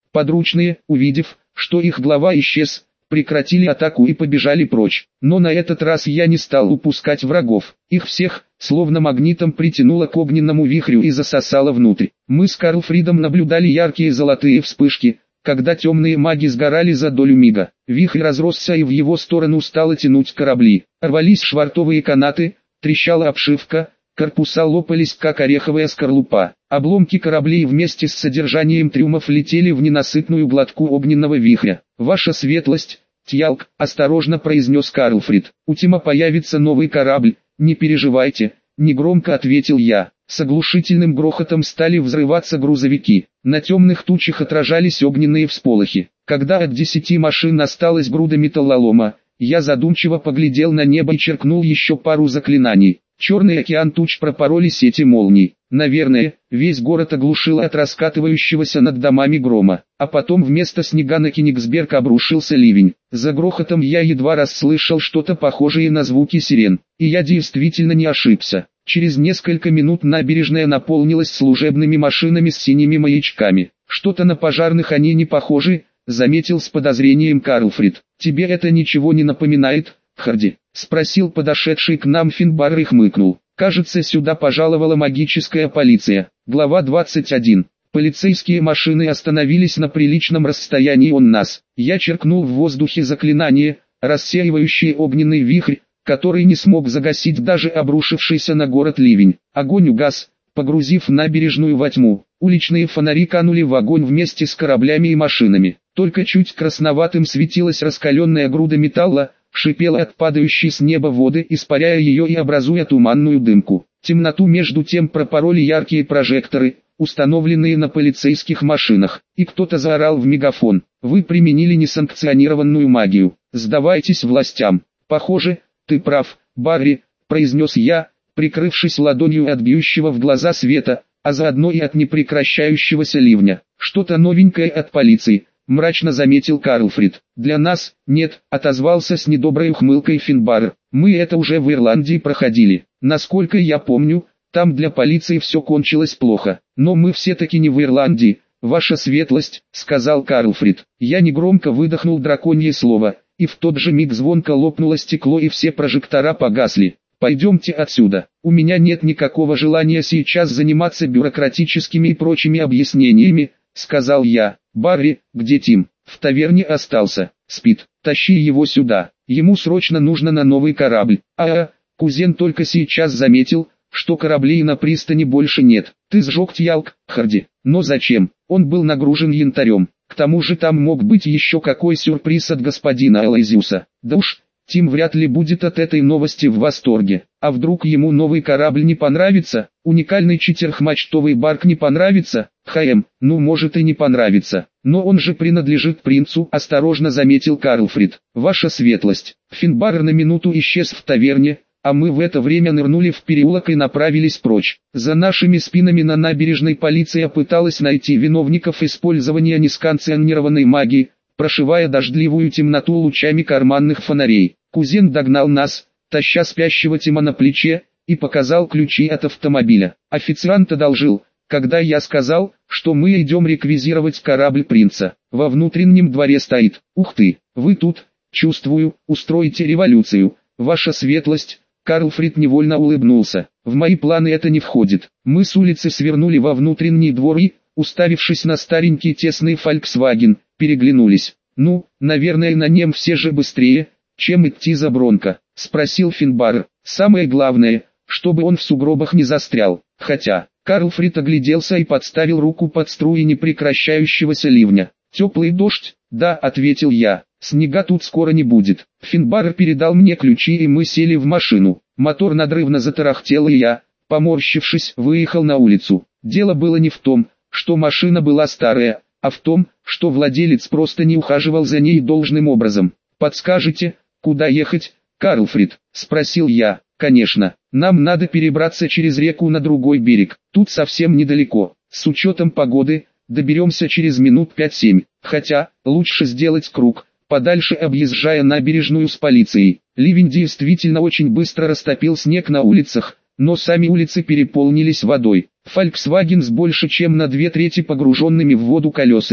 Подручные, увидев, что их глава исчез, прекратили атаку и побежали прочь. Но на этот раз я не стал упускать врагов. Их всех, словно магнитом, притянуло к огненному вихрю и засосало внутрь. Мы с Карлфридом наблюдали яркие золотые вспышки, когда темные маги сгорали за долю мига. Вихрь разросся и в его сторону стало тянуть корабли. Рвались швартовые канаты, трещала обшивка, корпуса лопались как ореховая скорлупа. Обломки кораблей вместе с содержанием трюмов летели в ненасытную глотку огненного вихря. «Ваша светлость, Тьялк», — осторожно произнес Карлфрид, — «у Тима появится новый корабль, не переживайте», — негромко ответил я. С оглушительным грохотом стали взрываться грузовики. На темных тучах отражались огненные всполохи. Когда от 10 машин осталась груда металлолома, я задумчиво поглядел на небо и черкнул еще пару заклинаний. Черный океан туч пропороли сети молний. Наверное, весь город оглушило от раскатывающегося над домами грома. А потом вместо снега на Кенигсберг обрушился ливень. За грохотом я едва расслышал что-то похожее на звуки сирен. И я действительно не ошибся. Через несколько минут набережная наполнилась служебными машинами с синими маячками. «Что-то на пожарных они не похожи», — заметил с подозрением Карлфрид. «Тебе это ничего не напоминает, Харди?» — спросил подошедший к нам Финбар и хмыкнул. «Кажется, сюда пожаловала магическая полиция». Глава 21. Полицейские машины остановились на приличном расстоянии от нас. Я черкнул в воздухе заклинание, рассеивающее огненный вихрь, который не смог загасить даже обрушившийся на город ливень. Огонь угас, погрузив набережную во тьму. Уличные фонари канули в огонь вместе с кораблями и машинами. Только чуть красноватым светилась раскаленная груда металла, шипела от падающей с неба воды, испаряя ее и образуя туманную дымку. Темноту между тем пропороли яркие прожекторы, установленные на полицейских машинах, и кто-то заорал в мегафон: «Вы применили несанкционированную магию, сдавайтесь властям». «Похоже, ты прав, Барри», — произнес я, прикрывшись ладонью от бьющего в глаза света, а заодно и от непрекращающегося ливня. «Что-то новенькое от полиции», — мрачно заметил Карлфрид. «Для нас, нет», — отозвался с недоброй ухмылкой Финбар. «Мы это уже в Ирландии проходили. Насколько я помню, там для полиции все кончилось плохо. Но мы все-таки не в Ирландии, ваша светлость», — сказал Карлфрид. Я негромко выдохнул драконье слово, и в тот же миг звонко лопнуло стекло и все прожектора погасли. «Пойдемте отсюда. У меня нет никакого желания сейчас заниматься бюрократическими и прочими объяснениями», — сказал я. «Барри, где Тим?» «В таверне остался. Спит. Тащи его сюда. Ему срочно нужно на новый корабль». Кузен только сейчас заметил, что кораблей на пристани больше нет. «Ты сжег Тьялк, Харди». «Но зачем? Он был нагружен янтарем. К тому же там мог быть еще какой сюрприз от господина Элайзиуса. Да уж, Тим вряд ли будет от этой новости в восторге. А вдруг ему новый корабль не понравится? Уникальный четырехмачтовый барк не понравится? Ну может и не понравится. Но он же принадлежит принцу», — осторожно заметил Карлфрид. «Ваша светлость». Финбар на минуту исчез в таверне, а мы в это время нырнули в переулок и направились прочь. За нашими спинами на набережной полиция пыталась найти виновников использования несанкционированной магии, прошивая дождливую темноту лучами карманных фонарей. Кузен догнал нас, таща спящего Тима на плече, и показал ключи от автомобиля. Официант одолжил, когда я сказал, что мы идем реквизировать корабль принца. Во внутреннем дворе стоит. «Ух ты, вы тут, чувствую, устроите революцию, ваша светлость». Карлфрид невольно улыбнулся. «В мои планы это не входит». Мы с улицы свернули во внутренний двор и, уставившись на старенький тесный Volkswagen, переглянулись. «Ну, наверное, на нем все же быстрее, чем идти за Бронко», — спросил Финбар. «Самое главное, чтобы он в сугробах не застрял». Хотя, Карлфрид огляделся и подставил руку под струи непрекращающегося ливня. «Теплый дождь?» «Да», — ответил я. «Снега тут скоро не будет». Финбар передал мне ключи, и мы сели в машину. Мотор надрывно затарахтел, и я, поморщившись, выехал на улицу. Дело было не в том, что машина была старая, а в том, что владелец просто не ухаживал за ней должным образом. «Подскажете, куда ехать, Карлфрид?» — спросил я. «Конечно, нам надо перебраться через реку на другой берег. Тут совсем недалеко. С учетом погоды, доберемся через минут 5-7. Хотя, лучше сделать круг, подальше объезжая набережную с полицией». Ливень действительно очень быстро растопил снег на улицах, но сами улицы переполнились водой. Volkswagen с больше чем на 2/3 погруженными в воду колесами,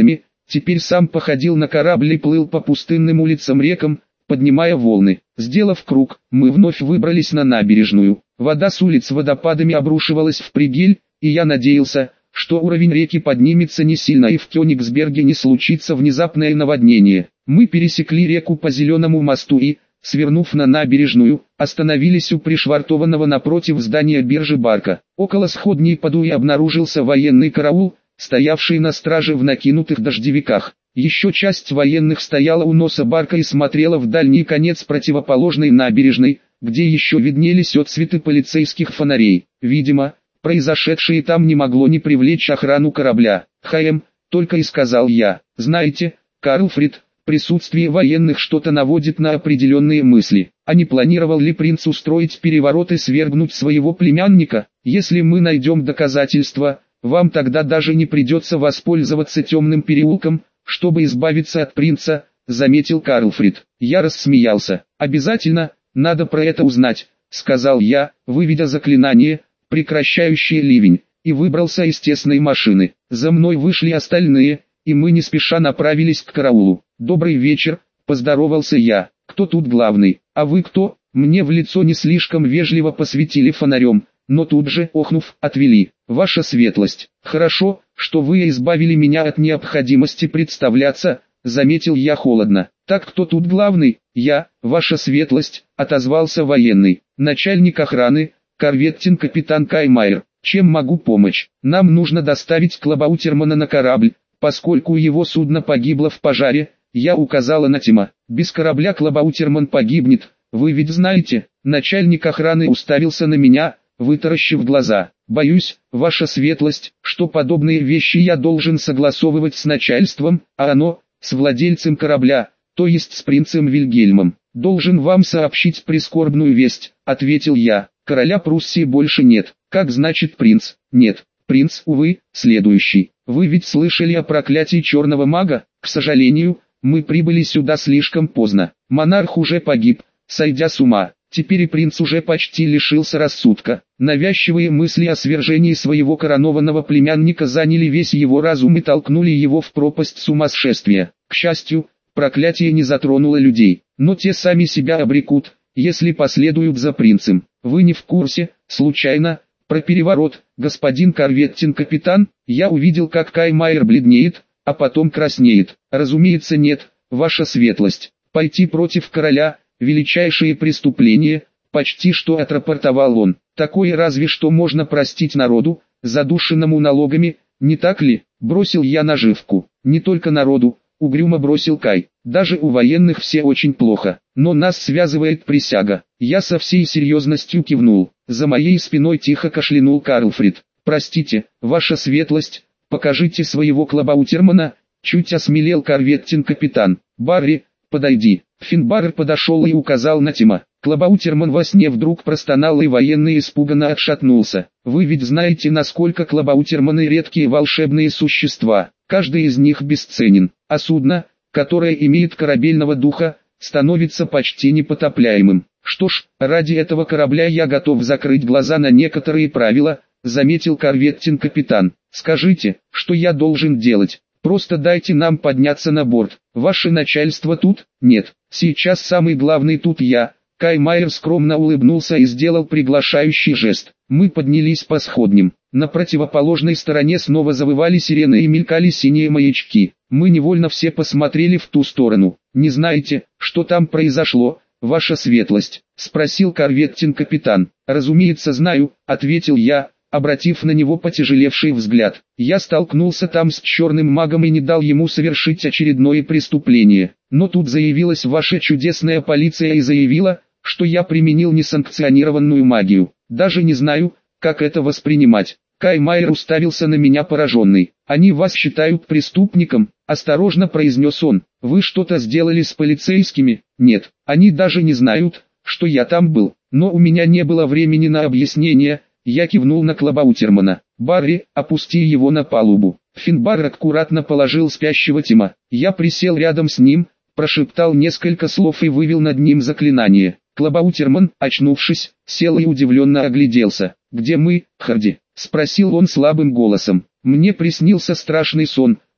теперь сам походил на корабль и плыл по пустынным улицам рекам, поднимая волны. Сделав круг, мы вновь выбрались на набережную. Вода с улиц водопадами обрушивалась в Пригель, и я надеялся, что уровень реки поднимется не сильно и в Кёнигсберге не случится внезапное наводнение. Мы пересекли реку по зеленому мосту и, свернув на набережную, остановились у пришвартованного напротив здания биржи барка. Около сходней по Дуе обнаружился военный караул, стоявший на страже в накинутых дождевиках. Еще часть военных стояла у носа барка и смотрела в дальний конец противоположной набережной, где еще виднелись отсветы полицейских фонарей. Видимо, произошедшее там не могло не привлечь охрану корабля. «ХМ», только и сказал я. «Знаете, Карлфрид, присутствие военных что-то наводит на определенные мысли. А не планировал ли принц устроить переворот и свергнуть своего племянника? Если мы найдем доказательства, вам тогда даже не придется воспользоваться темным переулком, чтобы избавиться от принца», — заметил Карлфрид. Я рассмеялся. «Обязательно, надо про это узнать», — сказал я, выведя заклинание, прекращающее ливень, и выбрался из тесной машины. За мной вышли остальные, и мы не спеша направились к караулу. «Добрый вечер», — поздоровался я. «Кто тут главный? А вы кто?» Мне в лицо не слишком вежливо посветили фонарем, но тут же, охнув, отвели. «Ваша светлость, хорошо, что вы избавили меня от необходимости представляться», — заметил я холодно. «Так кто тут главный?» «Я, ваша светлость», — отозвался военный. «Начальник охраны, корветтин капитан Каймайер. Чем могу помочь? Нам нужно доставить Клабаутермана на корабль, поскольку его судно погибло в пожаре». Я указала на Тима. «Без корабля Клабаутерман погибнет, вы ведь знаете». Начальник охраны уставился на меня, вытаращив глаза. «Боюсь, ваша светлость, что подобные вещи я должен согласовывать с начальством, а оно, с владельцем корабля, то есть с принцем Вильгельмом. Должен вам сообщить прискорбную весть», — ответил я. «Короля Пруссии больше нет». «Как значит принц?» «Нет, принц, увы, следующий. Вы ведь слышали о проклятии черного мага?» «К сожалению, мы прибыли сюда слишком поздно. Монарх уже погиб, сойдя с ума. Теперь и принц уже почти лишился рассудка. Навязчивые мысли о свержении своего коронованного племянника заняли весь его разум и толкнули его в пропасть сумасшествия. К счастью, проклятие не затронуло людей, но те сами себя обрекут, если последуют за принцем. Вы не в курсе, случайно, про переворот, господин корветтин-капитан?» Я увидел, как Каймайер бледнеет, а потом краснеет. «Разумеется нет, ваша светлость. Пойти против короля — величайшее преступление», — почти что отрапортовал он. «Такое разве что можно простить народу, задушенному налогами, не так ли?» Бросил я наживку. «Не только народу», — угрюмо бросил Кай. «Даже у военных все очень плохо, но нас связывает присяга». Я со всей серьезностью кивнул. За моей спиной тихо кашлянул Карлфрид. «Простите, ваша светлость, покажите своего Клабаутермана», — чуть осмелел корветтин-капитан. «Барри, подойди». Финбарр подошел и указал на Тима. Клабаутерман во сне вдруг простонал, и военный испуганно отшатнулся. «Вы ведь знаете, насколько Клабаутерманы редкие волшебные существа. Каждый из них бесценен, а судно, которое имеет корабельного духа, становится почти непотопляемым. Что ж, ради этого корабля я готов закрыть глаза на некоторые правила», — заметил корветтин-капитан. «Скажите, что я должен делать? Просто дайте нам подняться на борт. Ваше начальство тут?» «Нет, сейчас самый главный тут я». Каймайер скромно улыбнулся и сделал приглашающий жест. Мы поднялись по сходням. На противоположной стороне снова завывали сирены и мелькали синие маячки. Мы невольно все посмотрели в ту сторону. «Не знаете, что там произошло, ваша светлость?» — спросил корветтин-капитан. «Разумеется знаю», — ответил я, обратив на него потяжелевший взгляд. «Я столкнулся там с черным магом и не дал ему совершить очередное преступление. Но тут заявилась ваша чудесная полиция и заявила, что я применил несанкционированную магию. Даже не знаю, как это воспринимать». Каймайер уставился на меня пораженный. «Они вас считают преступником?» — осторожно произнес он. «Вы что-то сделали с полицейскими?» «Нет, они даже не знают, что я там был. Но у меня не было времени на объяснение». Я кивнул на Клабаутермана. «Барри, опусти его на палубу». Финбарр аккуратно положил спящего Тима. Я присел рядом с ним, прошептал несколько слов и вывел над ним заклинание. Клабаутерман, очнувшись, сел и удивленно огляделся. «Где мы, Харди?» — спросил он слабым голосом. «Мне приснился страшный сон,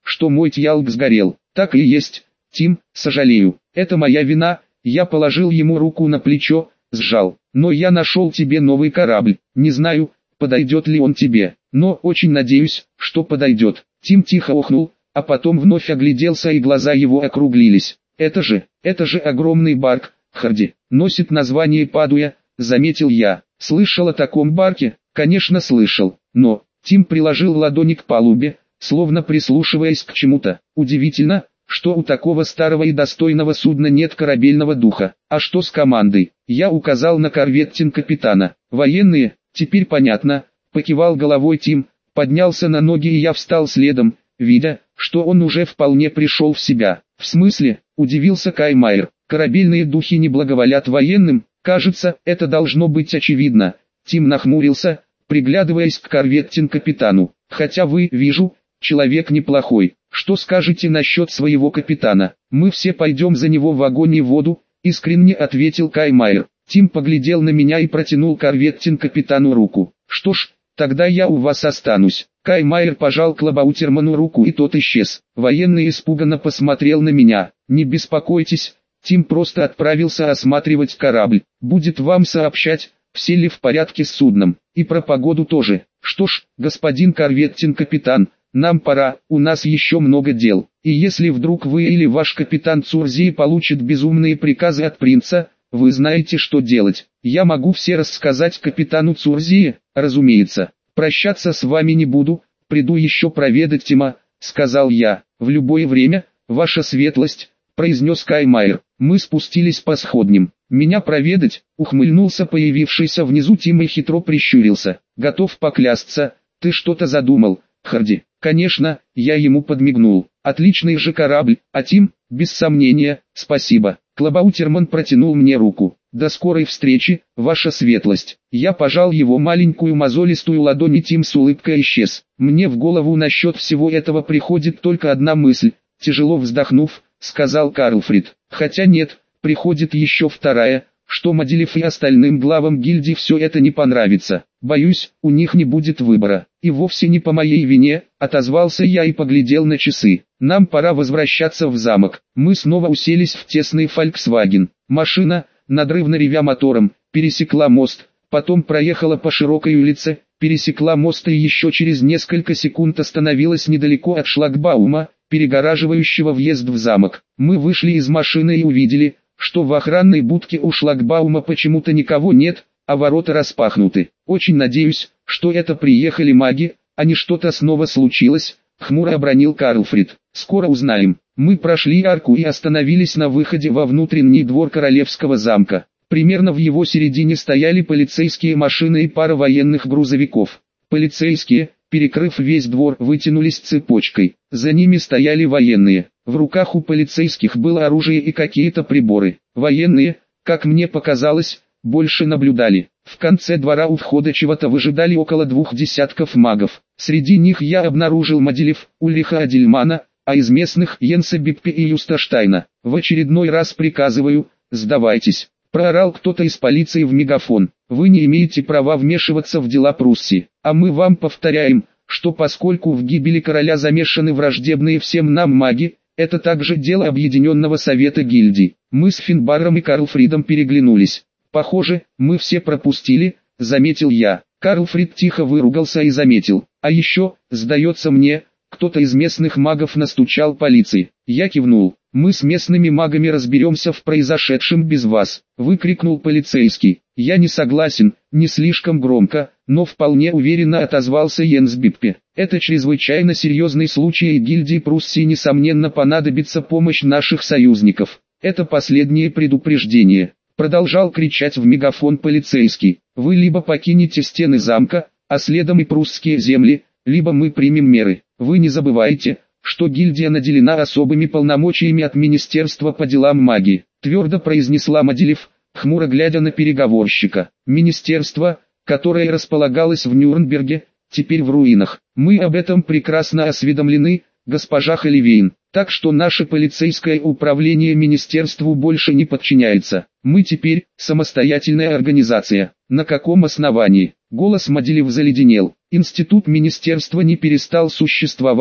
что мой Тьялк сгорел. Так и есть, Тим, сожалею. Это моя вина. Я положил ему руку на плечо, сжал. Но я нашел тебе новый корабль. Не знаю, подойдет ли он тебе, но очень надеюсь, что подойдет. Тим тихо охнул, а потом вновь огляделся, и глаза его округлились. Это же огромный барк, Харди, носит название Падуя, заметил я. Слышал о таком барке? Конечно слышал, но... Тим приложил ладони к палубе, словно прислушиваясь к чему-то. Удивительно, что у такого старого и достойного судна нет корабельного духа. А что с командой? Я указал на корветтин капитана. Военные, теперь понятно, покивал головой Тим, поднялся на ноги, и я встал следом, видя, что он уже вполне пришел в себя. В смысле, удивился Кай Майер, корабельные духи не благоволят военным? Кажется, это должно быть очевидно. Тим нахмурился, приглядываясь к корветтин капитану. Хотя вы, вижу, человек неплохой. Что скажете насчет своего капитана? Мы все пойдем за него в огонь и воду, искренне ответил Кай Майер. Тим поглядел на меня и протянул корветтин капитану руку. Что ж, тогда я у вас останусь. Кай Майер пожал Клабаутерману руку, и тот исчез. Военный испуганно посмотрел на меня. Не беспокойтесь, Тим просто отправился осматривать корабль. Будет вам сообщать, все ли в порядке с судном, и про погоду тоже. Что ж, господин корветтин капитан, нам пора, у нас еще много дел. И если вдруг вы или ваш капитан Цурзии получит безумные приказы от принца, вы знаете, что делать. Я могу все рассказать капитану Цурзии, разумеется. Прощаться с вами не буду, приду еще проведать Тима, сказал я. В любое время, ваша светлость, произнес Кай Майер. Мы спустились по сходням. Меня проведать, ухмыльнулся появившийся внизу Тим и хитро прищурился. Готов поклясться, ты что-то задумал, Харди. Конечно, я ему подмигнул. Отличный же корабль, а Тим, без сомнения, спасибо. Клабаутерман протянул мне руку. До скорой встречи, ваша светлость. Я пожал его маленькую мозолистую ладонь, и Тим с улыбкой исчез. Мне в голову насчет всего этого приходит только одна мысль. Тяжело вздохнув, сказал Карлфрид. Хотя нет, приходит еще вторая, что Мадилев и остальным главам гильдии все это не понравится. Боюсь, у них не будет выбора. И вовсе не по моей вине, отозвался я и поглядел на часы. Нам пора возвращаться в замок. Мы снова уселись в тесный Volkswagen. Машина, надрывно ревя мотором, пересекла мост, потом проехала по широкой улице, пересекла мост и еще через несколько секунд остановилась недалеко от шлагбаума, перегораживающего въезд в замок. Мы вышли из машины и увидели, что в охранной будке у шлагбаума почему-то никого нет, а ворота распахнуты. Очень надеюсь, что это приехали маги, а не что-то снова случилось, хмуро обронил Карлфрид. Скоро узнаем. Мы прошли арку и остановились на выходе во внутренний двор королевского замка. Примерно в его середине стояли полицейские машины и пара военных грузовиков. Полицейские, перекрыв весь двор, вытянулись цепочкой. За ними стояли военные. В руках у полицейских было оружие и какие-то приборы. Военные, как мне показалось, больше наблюдали. В конце двора у входа чего-то выжидали около 2 десятков магов. Среди них я обнаружил Мадилев, Ульриха Адельмана, а из местных Йенса Биппи и Юсташтайна. В очередной раз приказываю, сдавайтесь. Проорал кто-то из полиции в мегафон. Вы не имеете права вмешиваться в дела Пруссии. А мы вам повторяем, что поскольку в гибели короля замешаны враждебные всем нам маги, это также дело Объединенного Совета Гильдий. Мы с Финбаром и Карлфридом переглянулись. Похоже, мы все пропустили, заметил я. Карлфрид тихо выругался и заметил. А еще, сдается мне, кто-то из местных магов настучал полиции. Я кивнул. Мы с местными магами разберемся в произошедшем без вас, выкрикнул полицейский. Я не согласен, не слишком громко, но вполне уверенно отозвался Йенс Биппи. Это чрезвычайно серьезный случай, и гильдии Пруссии несомненно понадобится помощь наших союзников. Это последнее предупреждение. Продолжал кричать в мегафон полицейский. Вы либо покинете стены замка, а следом и прусские земли, либо мы примем меры. Вы не забывайте, что гильдия наделена особыми полномочиями от Министерства по делам магии, твердо произнесла Мадилев, хмуро глядя на переговорщика. Министерство, которое располагалось в Нюрнберге, теперь в руинах. Мы об этом прекрасно осведомлены, госпожа Холивейн, так что наше полицейское управление министерству больше не подчиняется. Мы теперь самостоятельная организация. На каком основании? Голос Мадилев заледенел. Институт министерства не перестал существовать,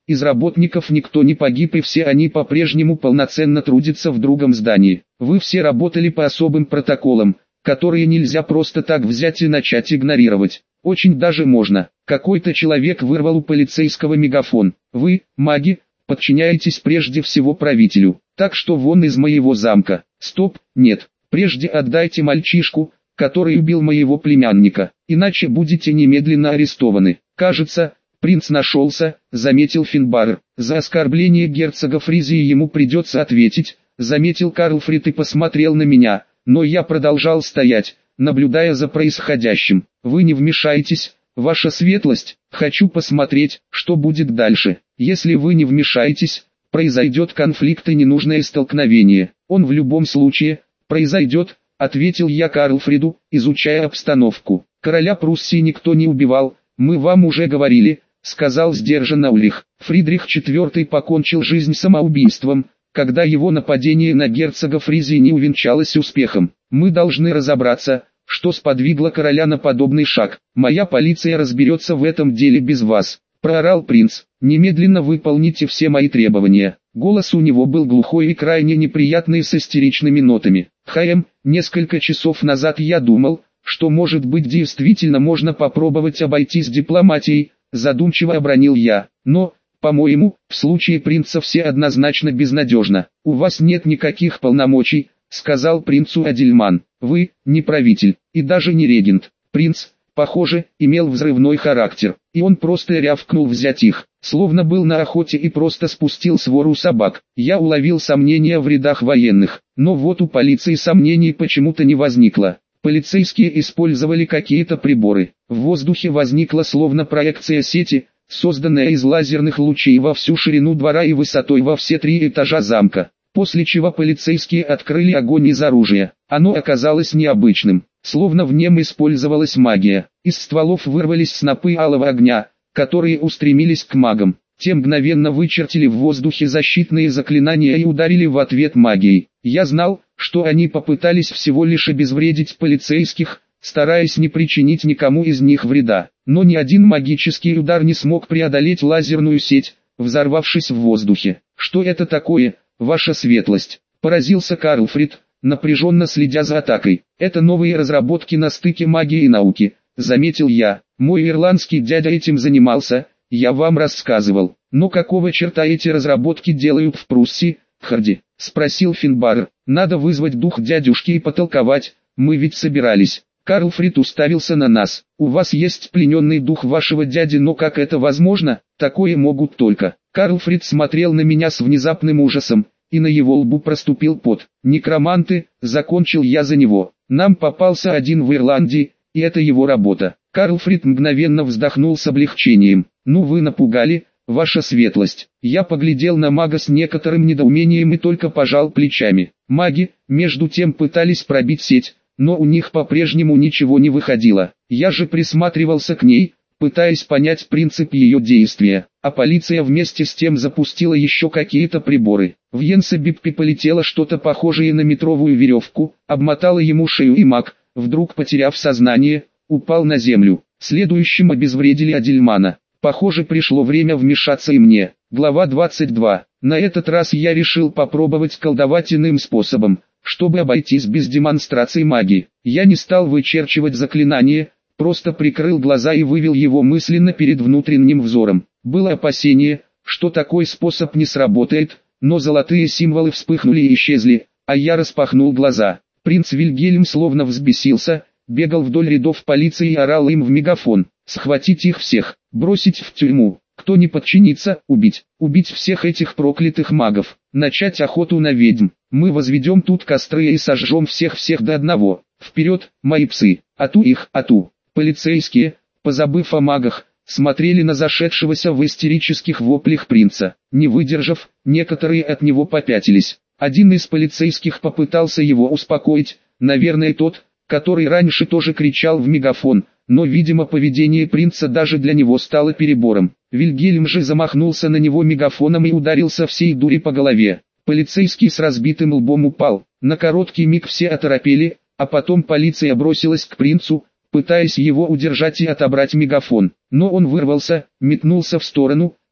Из работников никто не погиб и все они по-прежнему полноценно трудятся в другом здании. Вы все работали по особым протоколам, которые нельзя просто так взять и начать игнорировать. Очень даже можно. Какой-то человек вырвал у полицейского мегафон. Вы, маги, подчиняетесь прежде всего правителю. Так что вон из моего замка. Стоп, нет. Прежде отдайте мальчишку, который убил моего племянника, иначе будете немедленно арестованы. Кажется, принц нашелся, заметил Финбар. За оскорбление герцога Фризии ему придется ответить, заметил Карлфрид и посмотрел на меня, но я продолжал стоять, наблюдая за происходящим. Вы не вмешаетесь, ваша светлость, хочу посмотреть, что будет дальше. Если вы не вмешаетесь, произойдет конфликт и ненужное столкновение. Он в любом случае произойдет, ответил я Карлфриду, изучая обстановку. Короля Пруссии никто не убивал, мы вам уже говорили, сказал сдержанно Ульрих. Фридрих IV покончил жизнь самоубийством, когда его нападение на герцога Фризии не увенчалось успехом. Мы должны разобраться, что сподвигло короля на подобный шаг. Моя полиция разберется в этом деле без вас, проорал принц. Немедленно выполните все мои требования. Голос у него был глухой и крайне неприятный с истеричными нотами. Несколько часов назад я думал, что может быть действительно можно попробовать обойтись дипломатией, задумчиво обронил я. Но, по-моему, в случае принца все однозначно безнадежно. У вас нет никаких полномочий, сказал принцу Адельман. Вы не правитель и даже не регент. Принц, похоже, имел взрывной характер, и он просто рявкнул взять их, словно был на охоте и просто спустил свору собак. Я уловил сомнения в рядах военных, но вот у полиции сомнений почему-то не возникло. Полицейские использовали какие-то приборы. В воздухе возникла словно проекция сети, созданная из лазерных лучей во всю ширину двора и высотой во все 3 этажа замка. После чего полицейские открыли огонь из оружия. Оно оказалось необычным, словно в нем использовалась магия. Из стволов вырвались снопы алого огня, которые устремились к магам. Те мгновенно вычертили в воздухе защитные заклинания и ударили в ответ магией. Я знал, что они попытались всего лишь обезвредить полицейских, стараясь не причинить никому из них вреда. Но ни один магический удар не смог преодолеть лазерную сеть, взорвавшись в воздухе. Что это такое, ваша светлость? Поразился Карлфрид, напряженно следя за атакой. Это новые разработки на стыке магии и науки, заметил я. Мой ирландский дядя этим занимался, я вам рассказывал. Но какого черта эти разработки делают в Пруссии, Харди? Спросил Финбар. Надо вызвать дух дядюшки и потолковать, мы ведь собирались. Карлфрид уставился на нас. У вас есть плененный дух вашего дяди, но как это возможно? Такое могут только. Карлфрид смотрел на меня с внезапным ужасом, и на его лбу проступил пот. Некроманты, закончил я за него. Нам попался один в Ирландии, и это его работа. Карлфрид мгновенно вздохнул с облегчением. Ну вы напугали, ваша светлость. Я поглядел на мага с некоторым недоумением и только пожал плечами. Маги, между тем, пытались пробить сеть, но у них по-прежнему ничего не выходило. Я же присматривался к ней, пытаясь понять принцип ее действия, а полиция вместе с тем запустила еще какие-то приборы. В Йенса Биппи полетело что-то похожее на метровую веревку, обмотало ему шею, и маг, вдруг потеряв сознание, упал на землю. Следующим обезвредили Адельмана. Похоже, пришло время вмешаться и мне. Глава 22. На этот раз я решил попробовать колдовать иным способом, чтобы обойтись без демонстрации магии. Я не стал вычерчивать заклинание, просто прикрыл глаза и вывел его мысленно перед внутренним взором. Было опасение, что такой способ не сработает, но золотые символы вспыхнули и исчезли, а я распахнул глаза. Принц Вильгельм словно взбесился, бегал вдоль рядов полиции и орал им в мегафон. Схватить их всех, бросить в тюрьму, кто не подчинится, убить. Убить всех этих проклятых магов, начать охоту на ведьм. Мы возведем тут костры и сожжем всех до одного. Вперед, мои псы, ату их, ату. Полицейские, позабыв о магах, смотрели на зашедшегося в истерических воплях принца. Не выдержав, некоторые от него попятились. Один из полицейских попытался его успокоить, наверное тот, который раньше тоже кричал в мегафон, но видимо поведение принца даже для него стало перебором. Вильгельм же замахнулся на него мегафоном и ударился всей дури по голове. Полицейский с разбитым лбом упал. На короткий миг все оторопели, а потом полиция бросилась к принцу, пытаясь его удержать и отобрать мегафон. Но он вырвался, метнулся в сторону,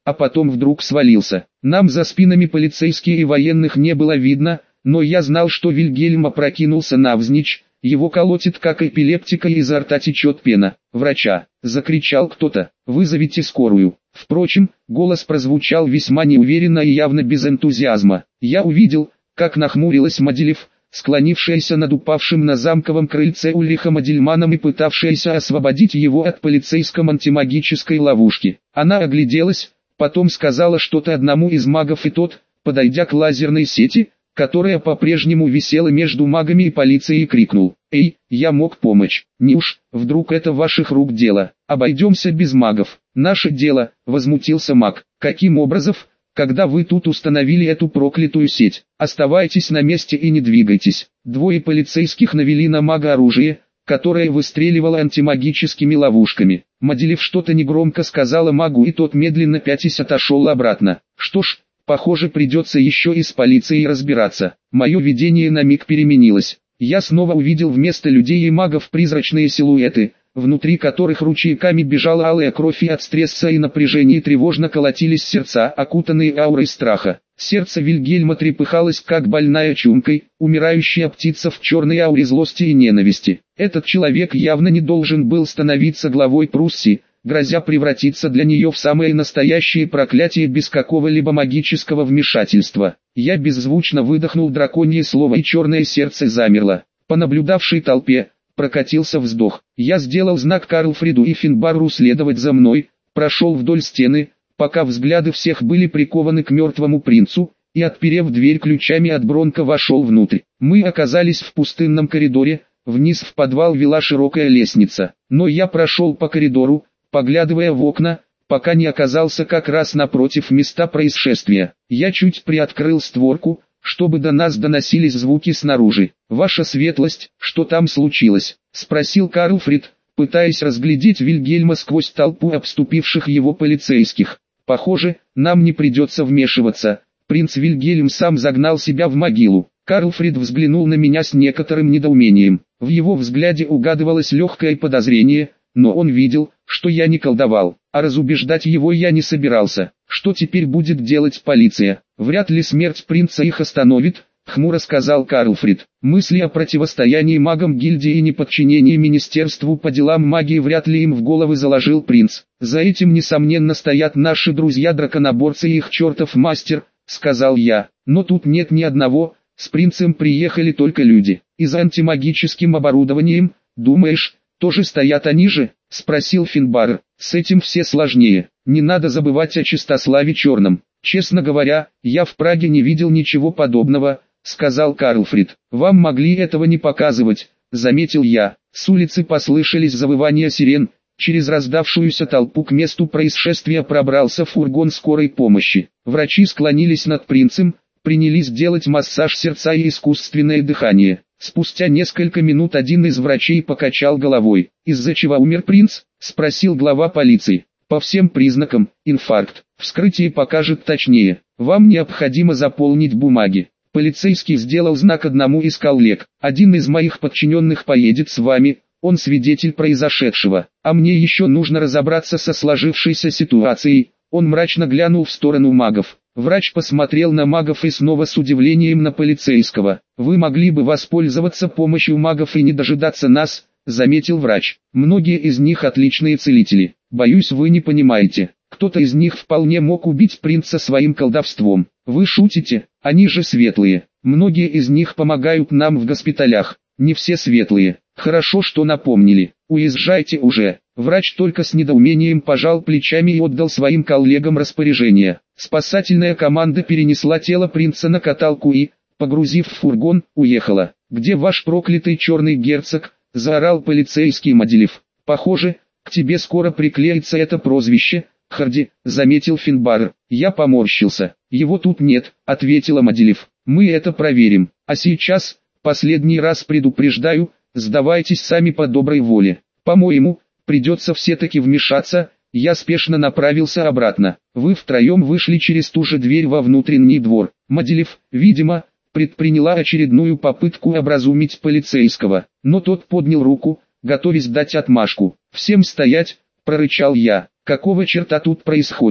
а потом вдруг свалился. Нам за спинами полицейских и военных не было видно, но я знал, что Вильгельм опрокинулся навзничь, его колотит как эпилептика и изо рта течет пена. «Врача!» – закричал кто-то. «Вызовите скорую!» Впрочем, голос прозвучал весьма неуверенно и явно без энтузиазма. Я увидел, как нахмурилась Маделев, склонившаяся над упавшим на замковом крыльце Ульрихом Адельманом и пытавшаяся освободить его от полицейской антимагической ловушки. Она огляделась, потом сказала что-то одному из магов, и тот, подойдя к лазерной сети, которая по-прежнему висела между магами и полицией, крикнул: «Эй, я мог помочь. Неуж, вдруг это ваших рук дело? Обойдемся без магов». «Наше дело», — возмутился маг. «Каким образом, когда вы тут установили эту проклятую сеть? Оставайтесь на месте и не двигайтесь». Двое полицейских навели на мага оружие, которое выстреливало антимагическими ловушками. Маделев что-то негромко сказала магу, и тот медленно пятясь отошел обратно. «Что ж, похоже, придется еще и с полицией разбираться». Мое видение на миг переменилось. Я снова увидел вместо людей и магов призрачные силуэты, внутри которых ручейками бежала алая кровь, и от стресса и напряжения тревожно колотились сердца, окутанные аурой страха. Сердце Вильгельма трепыхалось, как больная чумкой, умирающая птица в черной ауре злости и ненависти. Этот человек явно не должен был становиться главой Пруссии, грозя превратиться для нее в самое настоящее проклятие без какого-либо магического вмешательства. Я беззвучно выдохнул драконье слово, и черное сердце замерло. По наблюдавшей толпе прокатился вздох. Я сделал знак Карлфриду и Финбарру следовать за мной, прошел вдоль стены, пока взгляды всех были прикованы к мертвому принцу, и, отперев дверь ключами от Бронка, вошел внутрь. Мы оказались в пустынном коридоре, вниз в подвал вела широкая лестница. Но я прошел по коридору, поглядывая в окна, пока не оказался как раз напротив места происшествия. Я чуть приоткрыл створку, чтобы до нас доносились звуки снаружи. «Ваша светлость, что там случилось?» — спросил Карлфрид, пытаясь разглядеть Вильгельма сквозь толпу обступивших его полицейских. «Похоже, нам не придется вмешиваться. Принц Вильгельм сам загнал себя в могилу». Карлфрид взглянул на меня с некоторым недоумением. В его взгляде угадывалось легкое подозрение, но он видел, что я не колдовал, а разубеждать его я не собирался. «Что теперь будет делать полиция? Вряд ли смерть принца их остановит», — хмуро сказал Карлфрид. «Мысли о противостоянии магам гильдии и неподчинении Министерству по делам магии вряд ли им в головы заложил принц. За этим, несомненно, стоят наши друзья-драконоборцы и их чертов мастер», — сказал я. «Но тут нет ни одного, с принцем приехали только люди. И за антимагическим оборудованием, думаешь, тоже стоят они же?» — спросил Финбарр. «С этим все сложнее. Не надо забывать о Чистославе Черном. Честно говоря, я в Праге не видел ничего подобного», — сказал Карлфрид. «Вам могли этого не показывать», — заметил я. С улицы послышались завывания сирен. Через раздавшуюся толпу к месту происшествия пробрался фургон скорой помощи. Врачи склонились над принцем, принялись делать массаж сердца и искусственное дыхание. Спустя несколько минут один из врачей покачал головой. «Из-за чего умер принц?» — спросил глава полиции. «По всем признакам, инфаркт. Вскрытие покажет точнее. Вам необходимо заполнить бумаги». Полицейский сделал знак одному из коллег. «Один из моих подчиненных поедет с вами, он свидетель произошедшего. А мне еще нужно разобраться со сложившейся ситуацией». Он мрачно глянул в сторону магов. Врач посмотрел на магов и снова с удивлением на полицейского. «Вы могли бы воспользоваться помощью магов и не дожидаться нас», — заметил врач. «Многие из них отличные целители. Боюсь, вы не понимаете. Кто-то из них вполне мог убить принца своим колдовством. Вы шутите? Они же светлые. Многие из них помогают нам в госпиталях. Не все светлые. Хорошо, что напомнили. Уезжайте уже». Врач только с недоумением пожал плечами и отдал своим коллегам распоряжение. Спасательная команда перенесла тело принца на каталку и, погрузив в фургон, уехала. «Где ваш проклятый черный герцог?» — заорал полицейский Маделев. «Похоже, к тебе скоро приклеится это прозвище, Харди», — заметил Финбарр. Я поморщился. «Его тут нет», — ответила Маделев. «Мы это проверим. А сейчас, последний раз предупреждаю, сдавайтесь сами по доброй воле. По-моему, придется все-таки вмешаться». Я спешно направился обратно. «Вы втроем вышли через ту же дверь во внутренний двор». Маделев, видимо, предприняла очередную попытку образумить полицейского, но тот поднял руку, готовясь дать отмашку. «Всем стоять!» — прорычал я. «Какого черта тут происходит?»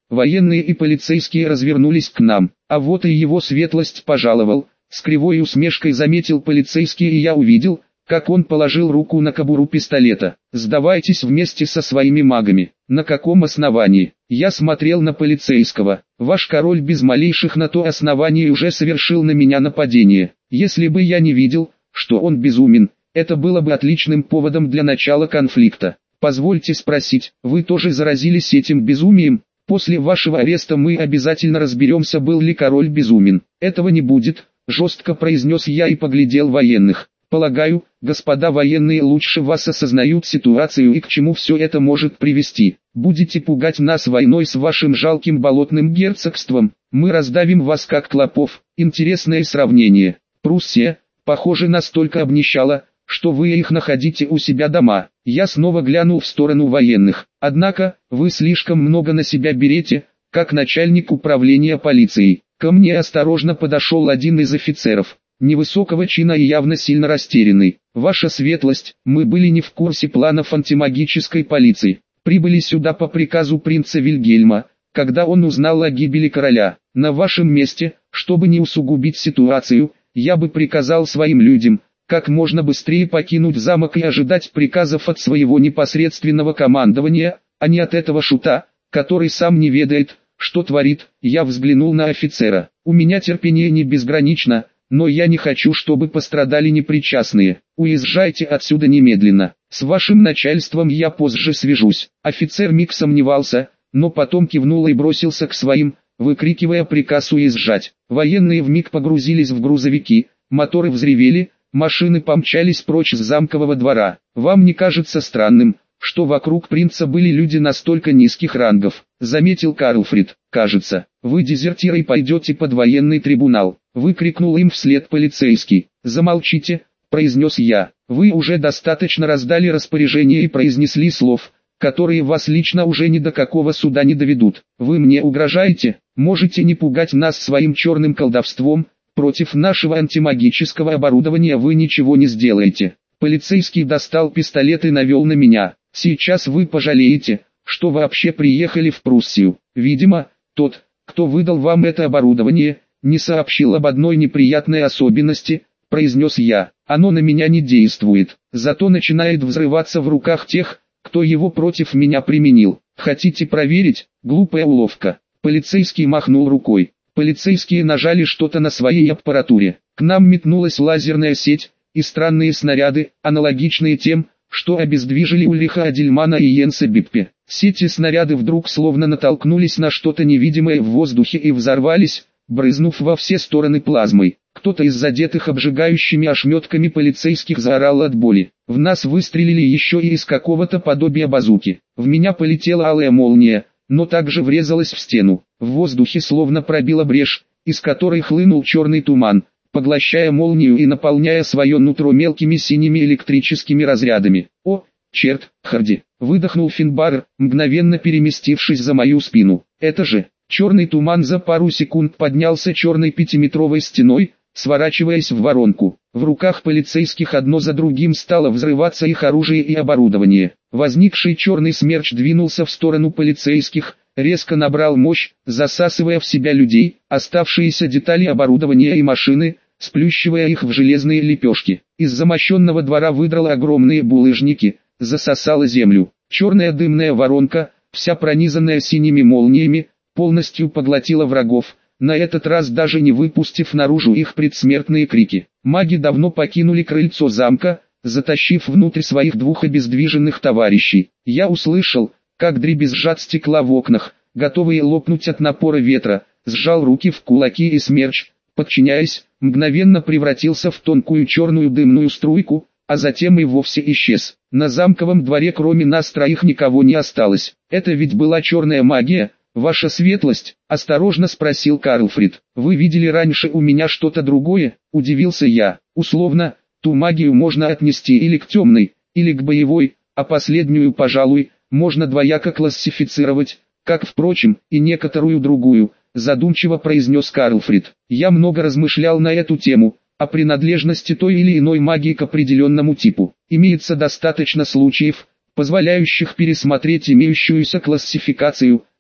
Военные и полицейские развернулись к нам. А вот и его светлость пожаловал. С кривой усмешкой заметил полицейский, и я увидел, как он положил руку на кобуру пистолета. «Сдавайтесь вместе со своими магами». «На каком основании?» Я смотрел на полицейского. «Ваш король без малейших на то оснований уже совершил на меня нападение. Если бы я не видел, что он безумен, это было бы отличным поводом для начала конфликта. Позвольте спросить, вы тоже заразились этим безумием? После вашего ареста мы обязательно разберемся, был ли король безумен». «Этого не будет», — жестко произнес я и поглядел военных. «Полагаю, господа военные лучше вас осознают ситуацию и к чему все это может привести. Будете пугать нас войной с вашим жалким болотным герцогством, мы раздавим вас как клопов». Интересное сравнение. Пруссия, похоже, настолько обнищала, что вы их находите у себя дома. Я снова глянул в сторону военных. «Однако, вы слишком много на себя берете, как начальник управления полицией». Ко мне осторожно подошел один из офицеров, невысокого чина и явно сильно растерянный. «Ваша светлость, мы были не в курсе планов антимагической полиции. Прибыли сюда по приказу принца Вильгельма, когда он узнал о гибели короля. На вашем месте, чтобы не усугубить ситуацию, я бы приказал своим людям как можно быстрее покинуть замок и ожидать приказов от своего непосредственного командования, а не от этого шута, который сам не ведает, что творит». Я взглянул на офицера. «У меня терпение не безгранично, но я не хочу, чтобы пострадали непричастные. Уезжайте отсюда немедленно. С вашим начальством я позже свяжусь». Офицер миг сомневался, но потом кивнул и бросился к своим, выкрикивая приказ уезжать. Военные вмиг погрузились в грузовики, моторы взревели, машины помчались прочь с замкового двора. «Вам не кажется странным, что вокруг принца были люди настолько низких рангов?» — заметил Карлфрид. «Кажется, вы дезертиры и пойдете под военный трибунал», — выкрикнул им вслед полицейский. «Замолчите», — произнес я. «Вы уже достаточно раздали распоряжение и произнесли слов, которые вас лично уже ни до какого суда не доведут. Вы мне угрожаете? Можете не пугать нас своим черным колдовством, против нашего антимагического оборудования вы ничего не сделаете». Полицейский достал пистолет и навел на меня. «Сейчас вы пожалеете, что вообще приехали в Пруссию. Видимо, тот, кто выдал вам это оборудование, не сообщил об одной неприятной особенности», — произнес я. «Оно на меня не действует, зато начинает взрываться в руках тех, кто его против меня применил. Хотите проверить?» Глупая уловка. Полицейский махнул рукой. Полицейские нажали что-то на своей аппаратуре. К нам метнулась лазерная сеть и странные снаряды, аналогичные тем, что обездвижили Ульриха Адельмана и Йенса Биппе. Сети снаряды вдруг словно натолкнулись на что-то невидимое в воздухе и взорвались, брызнув во все стороны плазмой. Кто-то из задетых обжигающими ошметками полицейских заорал от боли. В нас выстрелили еще и из какого-то подобия базуки. В меня полетела алая молния, но также врезалась в стену. В воздухе словно пробила брешь, из которой хлынул черный туман, поглощая молнию и наполняя свое нутро мелкими синими электрическими разрядами. «О, черт, Харди!» — выдохнул Финбар, мгновенно переместившись за мою спину. «Это же...» Черный туман за пару секунд поднялся черной 5-метровой стеной, сворачиваясь в воронку. В руках полицейских одно за другим стало взрываться их оружие и оборудование. Возникший черный смерч двинулся в сторону полицейских, резко набрал мощь, засасывая в себя людей, оставшиеся детали оборудования и машины, сплющивая их в железные лепешки. Из замощенного двора выдрало огромные булыжники, засосало землю. Черная дымная воронка, вся пронизанная синими молниями, полностью поглотила врагов, на этот раз даже не выпустив наружу их предсмертные крики. Маги давно покинули крыльцо замка, затащив внутрь своих двух обездвиженных товарищей. Я услышал, как дребезжат стекла в окнах, готовые лопнуть от напора ветра, сжал руки в кулаки и смерч, подчиняясь, мгновенно превратился в тонкую черную дымную струйку, а затем и вовсе исчез. На замковом дворе кроме нас троих никого не осталось. «Это ведь была черная магия, ваша светлость?» — осторожно спросил Карлфрид. «Вы видели раньше у меня что-то другое?» — удивился я. «Условно, ту магию можно отнести или к темной, или к боевой, а последнюю, пожалуй, можно двояко классифицировать, как, впрочем, и некоторую другую», — задумчиво произнес Карлфрид. «Я много размышлял на эту тему, о принадлежности той или иной магии к определенному типу. Имеется достаточно случаев, позволяющих пересмотреть имеющуюся классификацию,